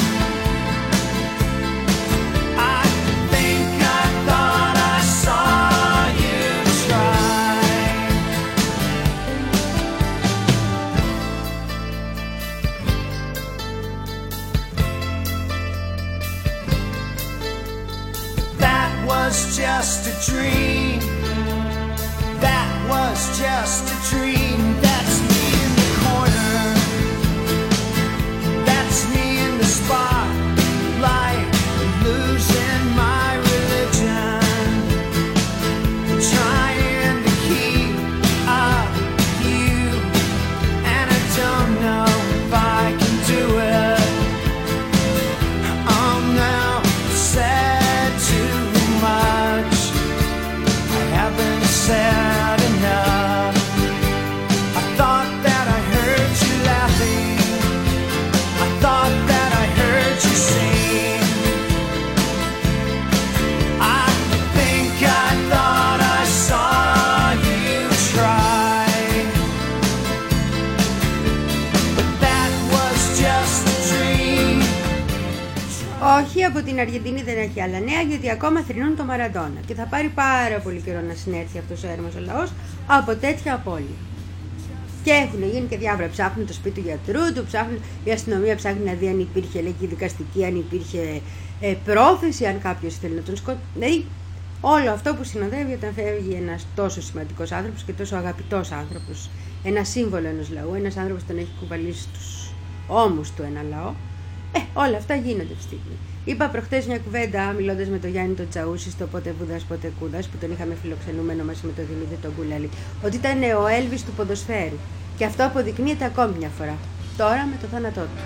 I think I thought I saw you try. That was just a dream. That was just a dream. That's me in the corner. That's me in the spotlight, losing my religion, trying to keep up you, and I don't know if I can do it. Oh no, said too much. I haven't said enough. Όχι, από την Αργεντινή δεν έχει άλλα νέα, γιατί ακόμα θρηνούν το Μαραντόνα. Και θα πάρει πάρα πολύ καιρό να συνέρθει αυτός ο έρημος ο λαός από τέτοια απώλεια. Και έχουν γίνει και διάφορα. Ψάχνουν το σπίτι του γιατρού του, ψάχνουν, η αστυνομία ψάχνει να δει αν υπήρχε, λέει, και η δικαστική, αν υπήρχε ε, πρόθεση, αν κάποιος θέλει να τον σκοτώσει. Δηλαδή, όλο αυτό που συνοδεύει όταν φεύγει ένας τόσο σημαντικός άνθρωπος και τόσο αγαπητός άνθρωπος, ένα σύμβολο ενός λαού, ένας άνθρωπος τον έχει κουβαλήσει στους ώμους του ένα λαό. Ε, όλα αυτά γίνονται αυτή τη στιγμή. Είπα προχτές μια κουβέντα μιλώντας με τον Γιάννη τον Τσαούση στο Πότε Βούδας Πότε Κούδας, που τον είχαμε φιλοξενούμενο μαζί με τον Δημήτρη τον Κουλέλη, ότι ήταν ο Έλβις του ποδοσφαίρου. Και αυτό αποδεικνύεται ακόμη μια φορά. Τώρα με το θάνατό του.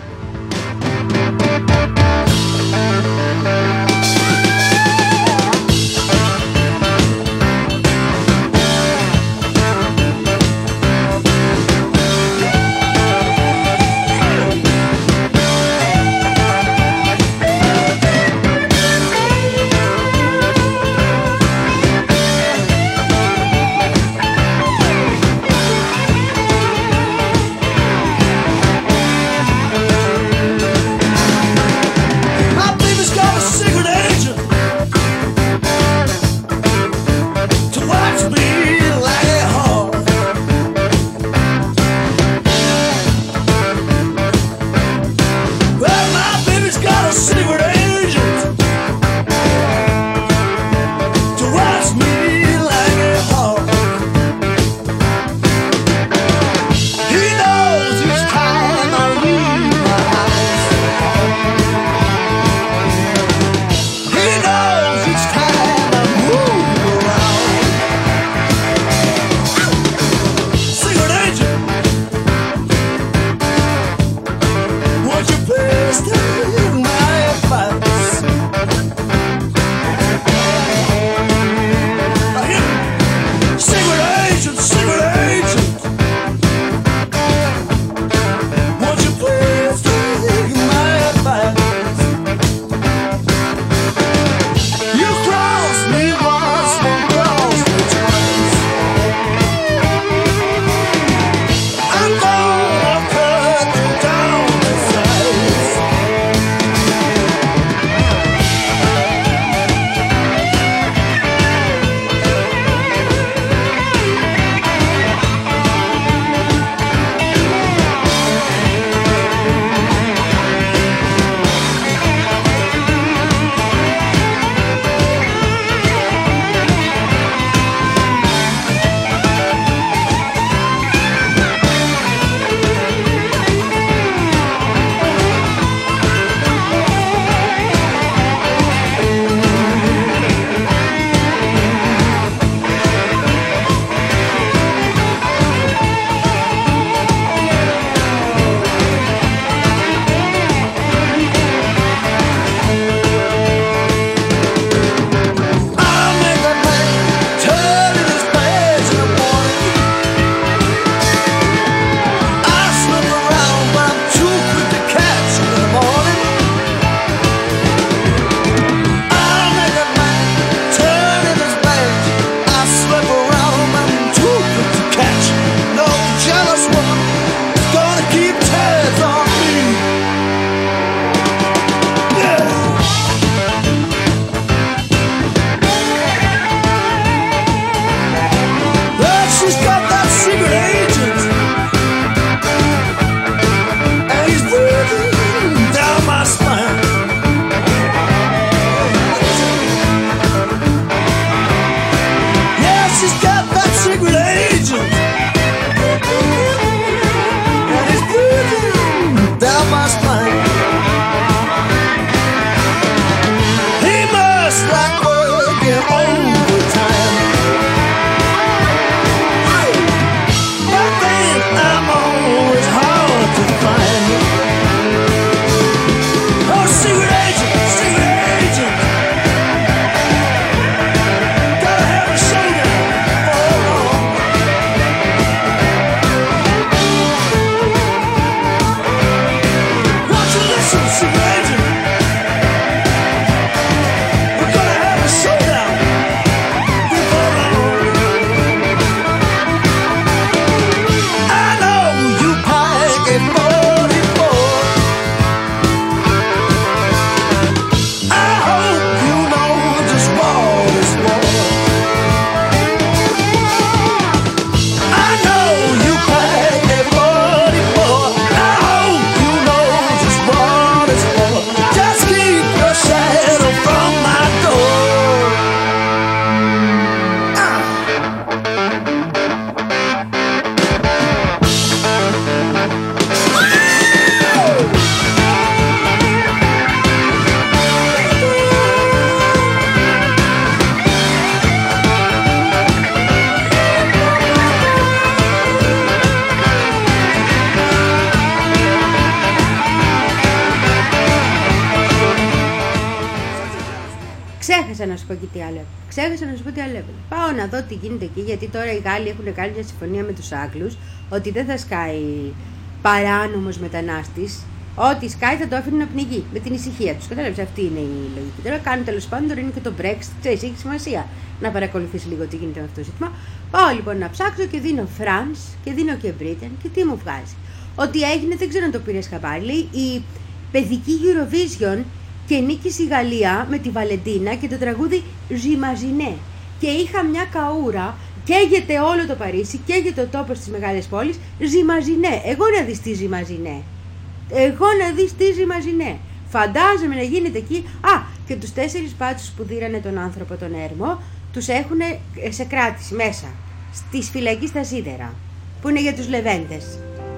Ξέχασα να σου πω και τι άλλο. Ξέχασα να σου πω τι άλλο. Πάω να δω τι γίνεται εκεί, γιατί τώρα οι Γάλλοι έχουν κάνει μια συμφωνία με τους Άγγλους ότι δεν θα σκάει παράνομος μετανάστης. Ό,τι σκάει θα το αφήνουν να πνιγεί με την ησυχία τους. Κατάλαβες, αυτή είναι η λογική. Τώρα κάνουν τέλος πάντων, τώρα είναι και το Brexit. Ξέρεις, έχει σημασία να παρακολουθείς λίγο τι γίνεται με αυτό το ζήτημα. Πάω λοιπόν να ψάξω και δίνω France και δίνω και Britain και τι μου βγάζει. Ότι έγινε, δεν ξέρω αν το πήρες χαμπάρι, λέει η παιδική Eurovision και νίκησε η Γαλλία με τη Βαλεντίνα και το τραγούδι J'imagine. Και είχα μια καούρα, καίγεται όλο το Παρίσι, καίγεται ο τόπος της μεγάλης πόλης, J'imagine. Εγώ να δεις τι J'imagine. Εγώ να δεις τι J'imagine. Φαντάζομαι να γίνεται εκεί. Α, και τους τέσσερις πάτσους που δίρανε τον άνθρωπο τον έρμο, τους έχουν σε κράτηση μέσα, στις φυλακές στα σίδερα, που είναι για τους λεβέντες.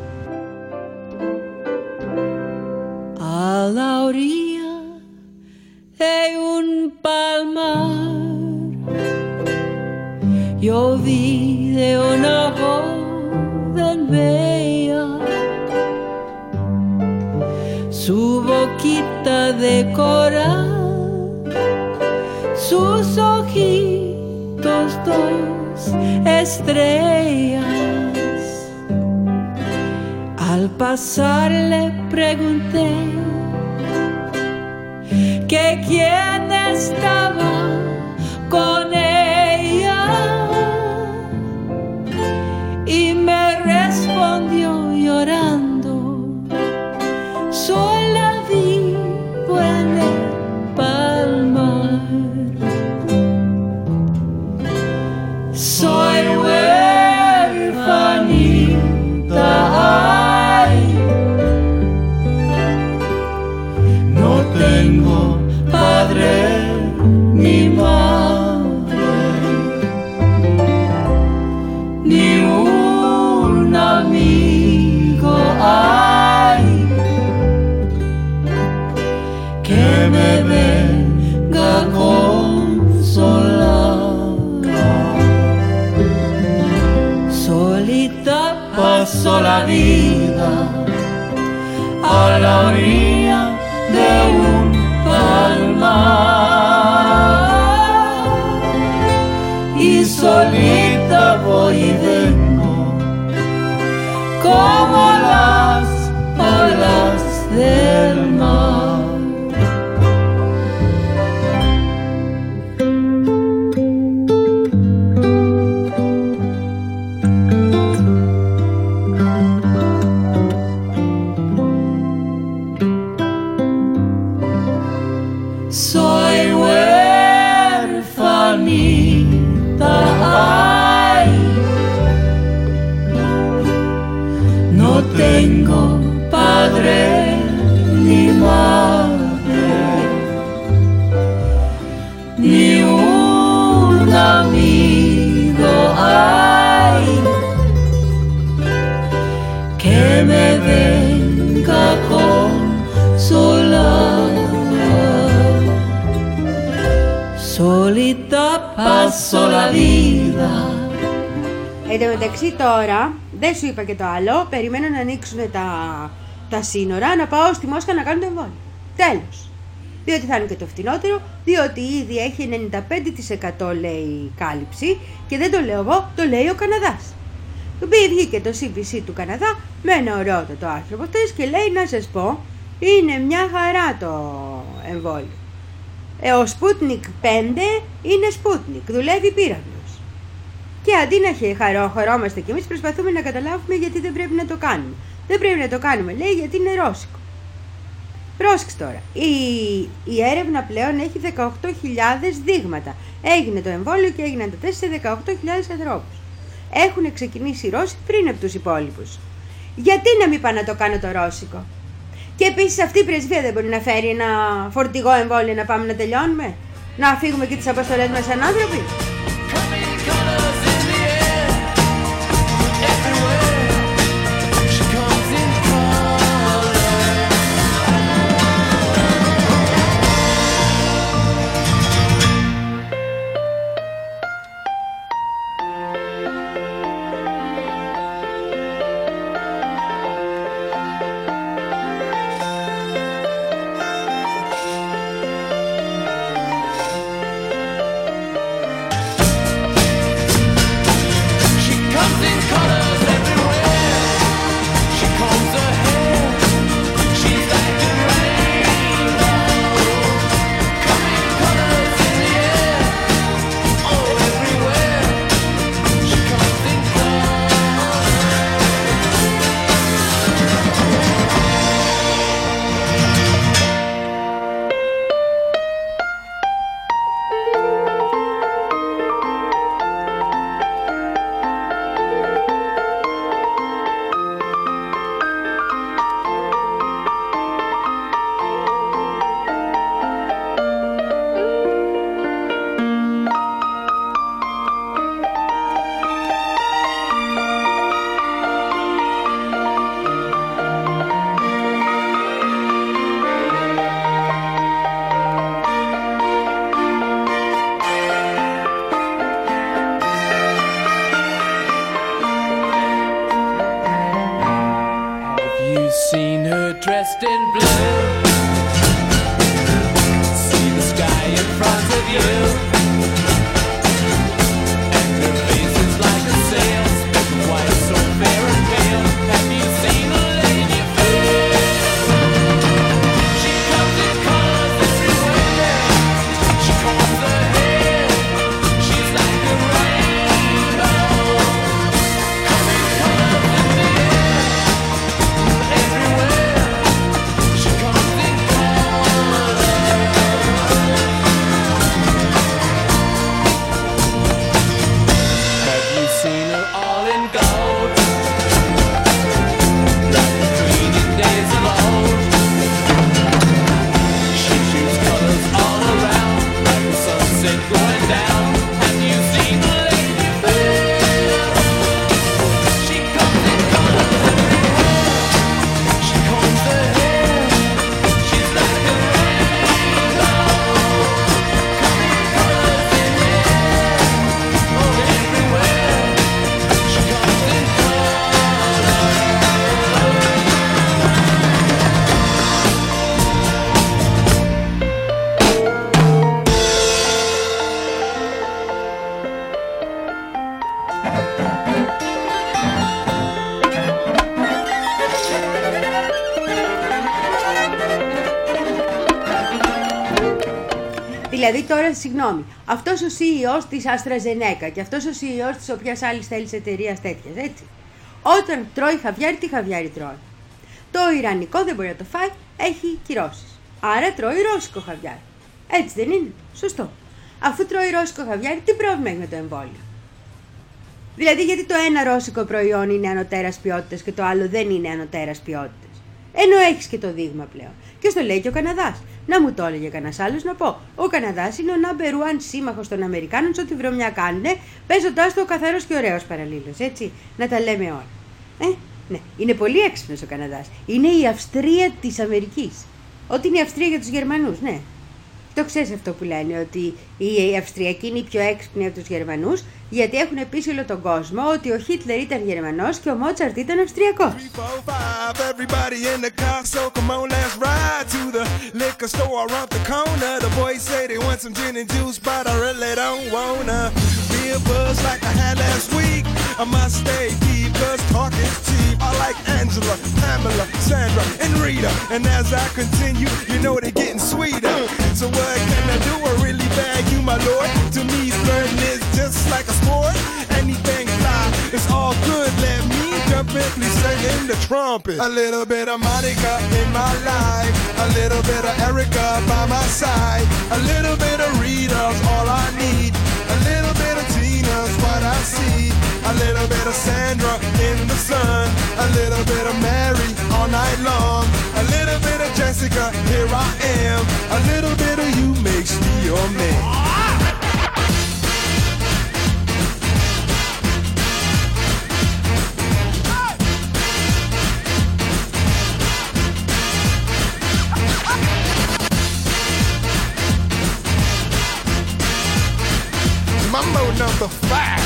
A la orilla de un palmar yo vi de una joven bella su boquita de coral, sus ojitos dos estrellas. Al pasar le pregunté que quién estaba con ella y me respondió llorando, sola vivo en el palmar. Soy huérfanita, ay, no tengo padre ni madre, ni un amigo, ay, que me venga a consolar. Solita paso la vida a la orilla de un palmar y solita voy y vengo como las olas del mar. Soy huérfanita, ay, no tengo padre ni madre, ni un amigo, ay, que me venga a consolar. Solita paso la vida. Εν τω μεταξύ τώρα, δεν σου είπα και το άλλο, περιμένω να ανοίξουν τα, τα σύνορα, να πάω στη Μόσχα να κάνω το εμβόλιο. Τέλος. Διότι θα είναι και το φτηνότερο, διότι ήδη έχει ενενήντα πέντε τοις εκατό λέει κάλυψη και δεν το λέω εγώ, το λέει ο Καναδάς. Το οποίο βγήκε το σι μπι σι του Καναδά με ένα ωραιότατο άρθρο από χτες και λέει να σας πω, είναι μια χαρά το εμβόλιο. Ε, ο Sputnik πέντε είναι Sputnik, δουλεύει πύραυλος. Και αντί να χαρώ, χαρόμαστε κι εμείς, προσπαθούμε να καταλάβουμε γιατί δεν πρέπει να το κάνουμε. Δεν πρέπει να το κάνουμε, λέει, γιατί είναι ρώσικο. Πρόσεξε τώρα, η, η έρευνα πλέον έχει δεκαοκτώ χιλιάδες δείγματα. Έγινε το εμβόλιο και έγιναν τα τεστ σε δεκαοκτώ χιλιάδες ανθρώπους. Έχουν ξεκινήσει οι Ρώσοι πριν από τους υπόλοιπους. Γιατί να μην πάω να το κάνω το ρώσικο? Και επίσης αυτή η πρεσβεία δεν μπορεί να φέρει ένα φορτηγό εμβόλιο να πάμε να τελειώνουμε? Να φύγουμε και τις αποστολές μας σαν άνθρωποι? Δηλαδή τώρα, συγγνώμη, αυτός ο σι ι ο της AstraZeneca και αυτός ο σι ι ο της οποίας άλλης θέλεις εταιρείας τέτοιας, έτσι. Όταν τρώει χαβιάρι, τι χαβιάρι τρώει. Το ιρανικό δεν μπορεί να το φάει, έχει κυρώσεις. Άρα τρώει ρώσικο χαβιάρι. Έτσι δεν είναι? Σωστό. Αφού τρώει ρώσικο χαβιάρι, τι πρόβλημα έχει με το εμβόλιο? Δηλαδή, γιατί το ένα ρώσικο προϊόν είναι ανωτέρας ποιότητας και το άλλο δεν είναι ανωτέρας ποιότητας? Ενώ έχεις και το δείγμα πλέον. Και στο λέει και ο Καναδάς. Να μου το έλεγε κανένας άλλος να πω. Ο Καναδάς είναι ο number one σύμμαχος των Αμερικάνων σε ό,τι βρωμιά κάνουνε, παίζοντάς το ο καθαρός και ωραίος παραλλήλως, έτσι. Να τα λέμε όλα. Ε, ναι, είναι πολύ έξυπνος ο Καναδάς. Είναι η Αυστρία της Αμερικής. Ό,τι είναι η Αυστρία για τους Γερμανούς, ναι. Το ξέρεις αυτό που λένε, ότι οι Αυστριακοί είναι οι πιο έξυπνοι από τους Γερμανούς, γιατί έχουν πείσει όλο τον κόσμο ότι ο Χίτλερ ήταν Γερμανός και ο Μότσαρτ ήταν Αυστριακός. Everybody in the car, so come on, let's ride to the liquor store around the corner. The boys say they want some gin and juice, but I really don't wanna be a buzz like I had last week. I must stay deep, cause talk is cheap. I like Angela, Pamela, Sandra, and Rita. And as I continue, you know they're getting sweeter. So what can I do? I really bag you, my lord. To me, flirting is just like a sport. Anything fly, it's all good. Let me jump in, please sing the trumpet. A little bit of Monica in my life, a little bit of Erica by my side, a little bit of Rita's all I need, a little bit of Tina's what I see, a little bit of Sandra in the sun, a little bit of Mary all night long, a little bit of Jessica, here I am, a little bit of you makes me your man. Mambo number five.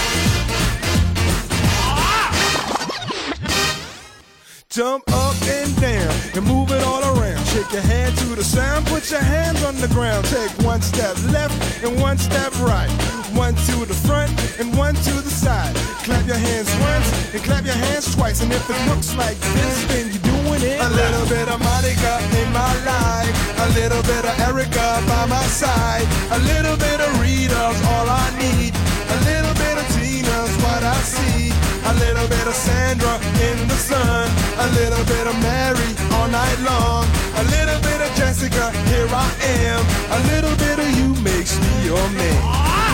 Jump up and down and move it all around. Shake your hand to the sound, put your hands on the ground. Take one step left and one step right. One to the front and one to the side. Clap your hands once and clap your hands twice. And if it looks like this, then you're doing it. A little bit of Monica in my life, a little bit of Erica by my side, a little bit of Rita's all I need, a little bit of Tina's what I see, a little bit of Sandra in the sun, a little bit of Mary all night long, a little bit of Jessica, here I am, a little bit of you makes me your man.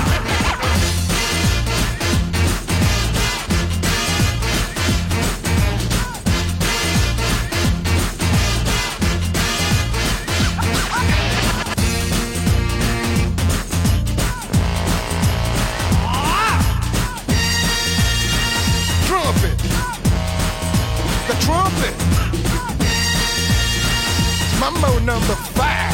Mambo number five.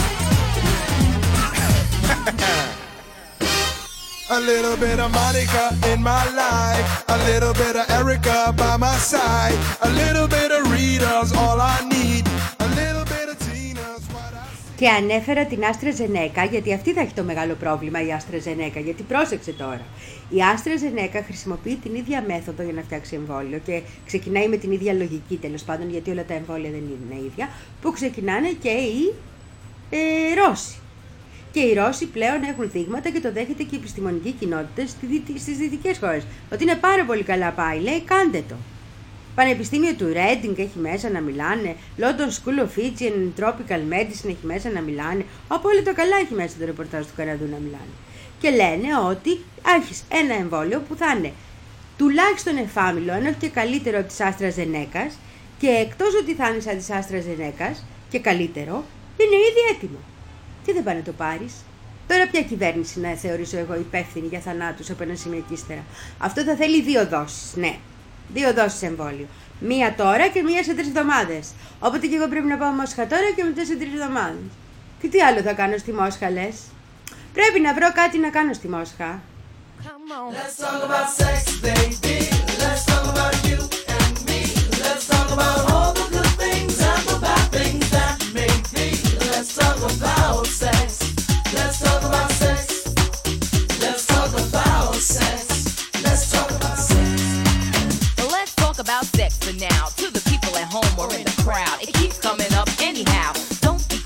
A little bit of Monica in my life, a little bit of Erica by my side, a little bit of Rita's all I need, a little bit of Tina's what I see. Και ανέφερα την AstraZeneca γιατί αυτή θα έχει το μεγάλο πρόβλημα, η AstraZeneca, γιατί πρόσεξε τώρα. Η AstraZeneca χρησιμοποιεί την ίδια μέθοδο για να φτιάξει εμβόλιο και ξεκινάει με την ίδια λογική, τέλος πάντων, γιατί όλα τα εμβόλια δεν είναι ίδια, που ξεκινάνε και οι ε, Ρώσοι. Και οι Ρώσοι πλέον έχουν δείγματα και το δέχεται και η επιστημονική κοινότητα στις δυτικές χώρες. Ότι είναι πάρα πολύ καλά πάει, λέει, κάντε το. Πανεπιστήμιο του Reading έχει μέσα να μιλάνε, London School of Hygiene and Tropical Medicine έχει μέσα να μιλάνε, από όλα τα καλά έχει μέσα το ρεπορτάζ του Καναδού να μιλάνε. Και λένε ότι έχεις ένα εμβόλιο που θα είναι τουλάχιστον εφάμιλο, αν όχι και καλύτερο από της AstraZeneca, και εκτός ότι θα είναι σαν της AstraZeneca και καλύτερο, είναι ήδη έτοιμο. Τι δεν πάει να το πάρεις? Τώρα ποια κυβέρνηση να θεωρήσω εγώ υπεύθυνη για θανάτους από ένα σημείο και ύστερα? Αυτό θα θέλει δύο δόσεις, ναι. Δύο δόσεις εμβόλιο. Μία τώρα και μία σε τρεις εβδομάδες. Οπότε και εγώ πρέπει να πάω Μόσχα τώρα και μετά σε τρεις εβδομάδες. Και τι άλλο θα κάνω στη Μόσχα, λες? Πρέπει να βρω κάτι να κάνω στη Μόσχα. Let's talk about sex, baby. Let's talk about you and me. Let's talk about all the good things and the bad things that make me. Let's talk about sex. Let's talk about sex. Let's talk about sex. Let's talk about sex. Let's talk about sex for now. To the people at home or in the crowd, it keeps coming up anyhow. Don't be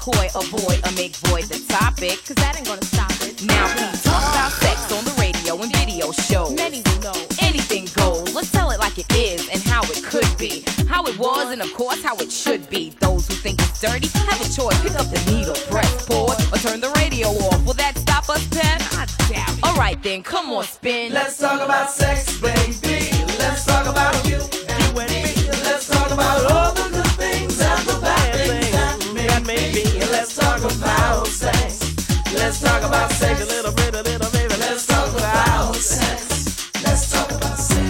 coy, avoid, or make void the topic. Cause that ain't gonna stop it. Now we talk about sex on the radio and video shows. Many will know. Anything goes. Let's tell it like it is and how it could be. How it was and of course how it should be. Those who think it's dirty have a choice. Pick up the needle, press pause, or turn the radio off. Will that stop us, Pep? I doubt it. Alright then, come on, spin. Let's talk about sex, baby. Let's talk about you and me. Let's talk about all the good things and the bad things that may be. Let's talk about sex. Let's talk about sex. A little bit, a little baby. Let's talk about sex. Let's talk about sex.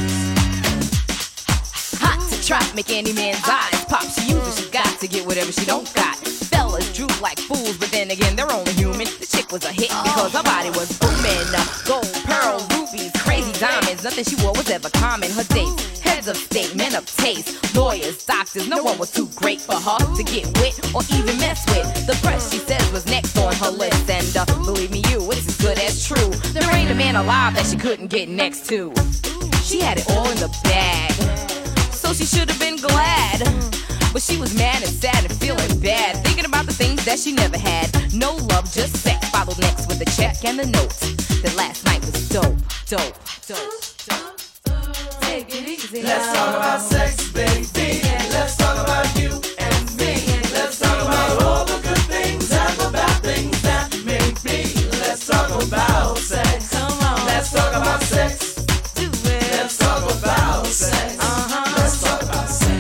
Hot to trap, make any man's eyes pop. She uses she got to get whatever she don't got. Fellas droop like fools, but then again they're only human. The chick was a hit because her body was booming. Gold, pearls, rubies, crazy diamonds. Nothing she wore was ever common. Her dates, heads of state, men of taste, lawyers, doctors. No one was too great for her to get with or even mess with. The press she says was next on her list, and uh, believe me, you, it's as good as true. There ain't a man alive that she couldn't get next to. She had it all in the bag, so she should have been glad. But she was mad and sad and feeling bad, thinking about the things that she never had. No love, just sex. Followed next with the check and the note that last night was dope, dope, dope, dope. Take it easy. Let's talk about sex, baby. Let's talk about you and me. Let's talk about all the good things and the bad things that may be. Let's talk about sex. Come on. Let's talk about sex. Do it. Let's talk about sex. Uh-huh. Let's talk about sex.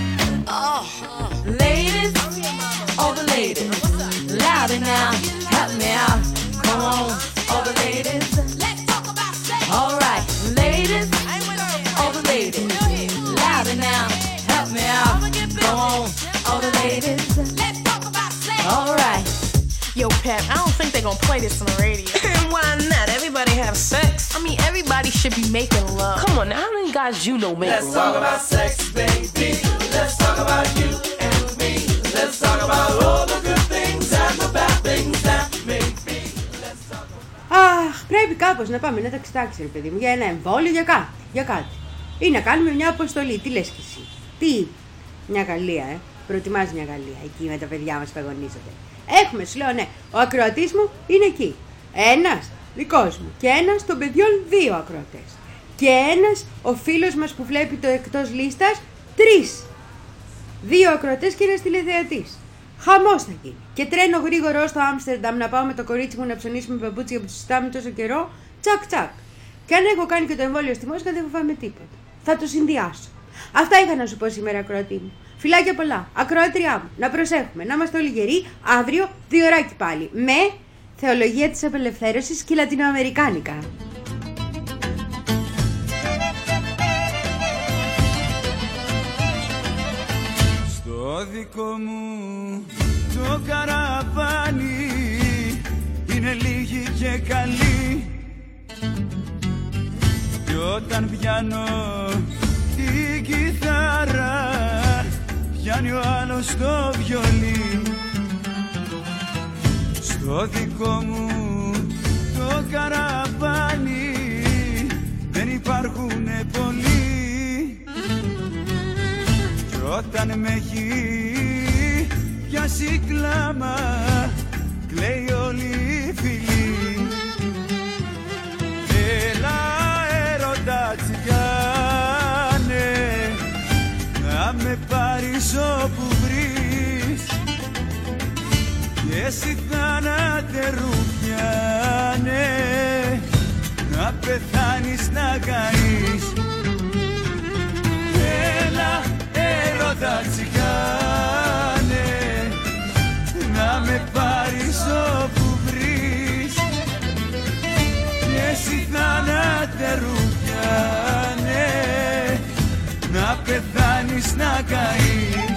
Oh, ladies, all the ladies, louder now, help me out. Come on, all the ladies, let's talk about sex. All right, ladies, all the ladies, louder now, help me out. Come on, all the ladies, let's talk about sex. All right. Yo, Pep, I don't think they're gonna play this on the radio. Why not? Everybody have sex. I mean, everybody should be making love. Come on, now, how many guys you know make Let's love? talk about sex, baby. Let's talk about you and me. Let's talk about all the good things and the bad things that may be. Let's talk about... Αχ, πρέπει κάπως να πάμε να τα κοιτάξει, ρε παιδί μου, για ένα εμβόλιο, για κάτι, για κάτι. Ή να κάνουμε μια αποστολή. Τι λες κι εσύ? Τι? Μια Γαλλία, ε. Προετοιμάζει μια Γαλλία εκεί με τα παιδιά μας που αγωνίζονται. Έχουμε, σου λέω, ναι. Ο ακροατής μου είναι εκεί. Ένας δικός μου. Και ένας των παιδιών δύο ακροατές. Και ένας ο φίλος μας που βλέπει το εκτός λίστας. Τρεις. Δύο ακροατές και ένας τηλεθεατής. Χαμός θα γίνει. Και τρένο γρήγορο στο Άμστερνταμ να πάω με το κορίτσι μου να ψωνίσουμε παπούτσια που του συζητάμε τόσο καιρό. Τσακ τσακ. Και αν έχω κάνει και το εμβόλιο στη Μόσχα δεν φοβάμαι τίποτα. Θα το συνδυάσω. Αυτά είχα να σου πω σήμερα, ακροατή μου. Φιλάκια πολλά. Ακροάτριά μου. Να προσέχουμε. Να είμαστε όλοι γεροί. Αύριο, δύο ωράκι πάλι. Με θεολογία της απελευθέρωσης και λατινοαμερικάνικα. Στο δικό μου το καραβάνι είναι λίγοι και καλοί. Και όταν πιάνω την κιθάρα πιάνει ο άλλος το βιολί. Στο δικό μου το καραβάνι δεν υπάρχουνε πολλοί. Κι όταν με έχει πιάσει κλάμα κλαίει όλη η φυλή. Έλα έρωτα τσιγάνε να με πάρεις όπου βρεις. Και εσύ θάνατε ρουφιάνε να πεθάνεις να καείς. Έλα έρωτα τσιγάνε να με πάρεις όπου βρεις. Και εσύ θάνατε ρουφιάνε να πεθάνεις να καείς.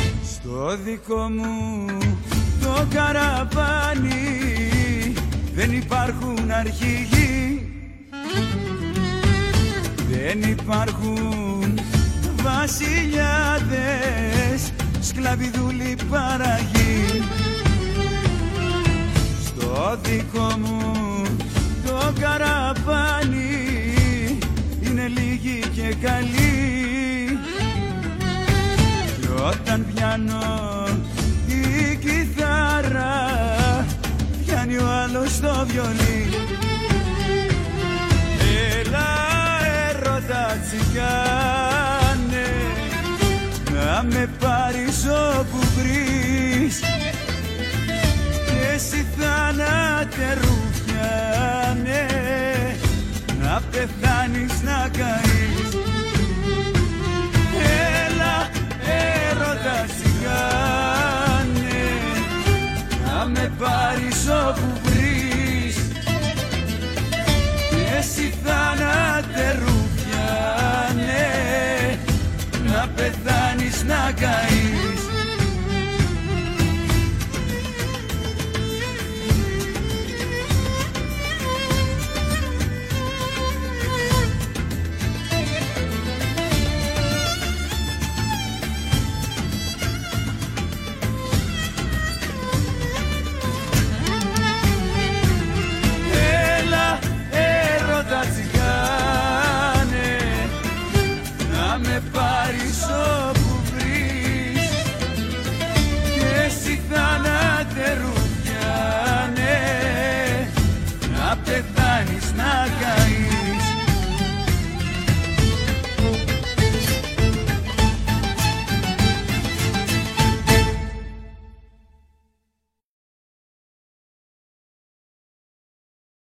Το δικό μου το καραβάνι δεν υπάρχουν αρχηγοί, δεν υπάρχουν βασιλιάδες, σκλαβιδούλοι παραγεί. Στο δικό μου το καραβάνι είναι λίγοι και καλοί, κι όταν πιάνω η κιθάρα πιάνει ο άλλος το βιολί. Έλα έρωτα τσιγάνε, να με πάρεις όπου βρεις, και εσύ θάνατε ρουφιάνε, να πεθάνεις να καείς. Έλα έρωτα τσιγάνε, να με πάρεις όπου βρεις, και εσύ θάνατε ρουφιάνε, να πεθάνεις να καείς. Πεθάνεις να κάνεις.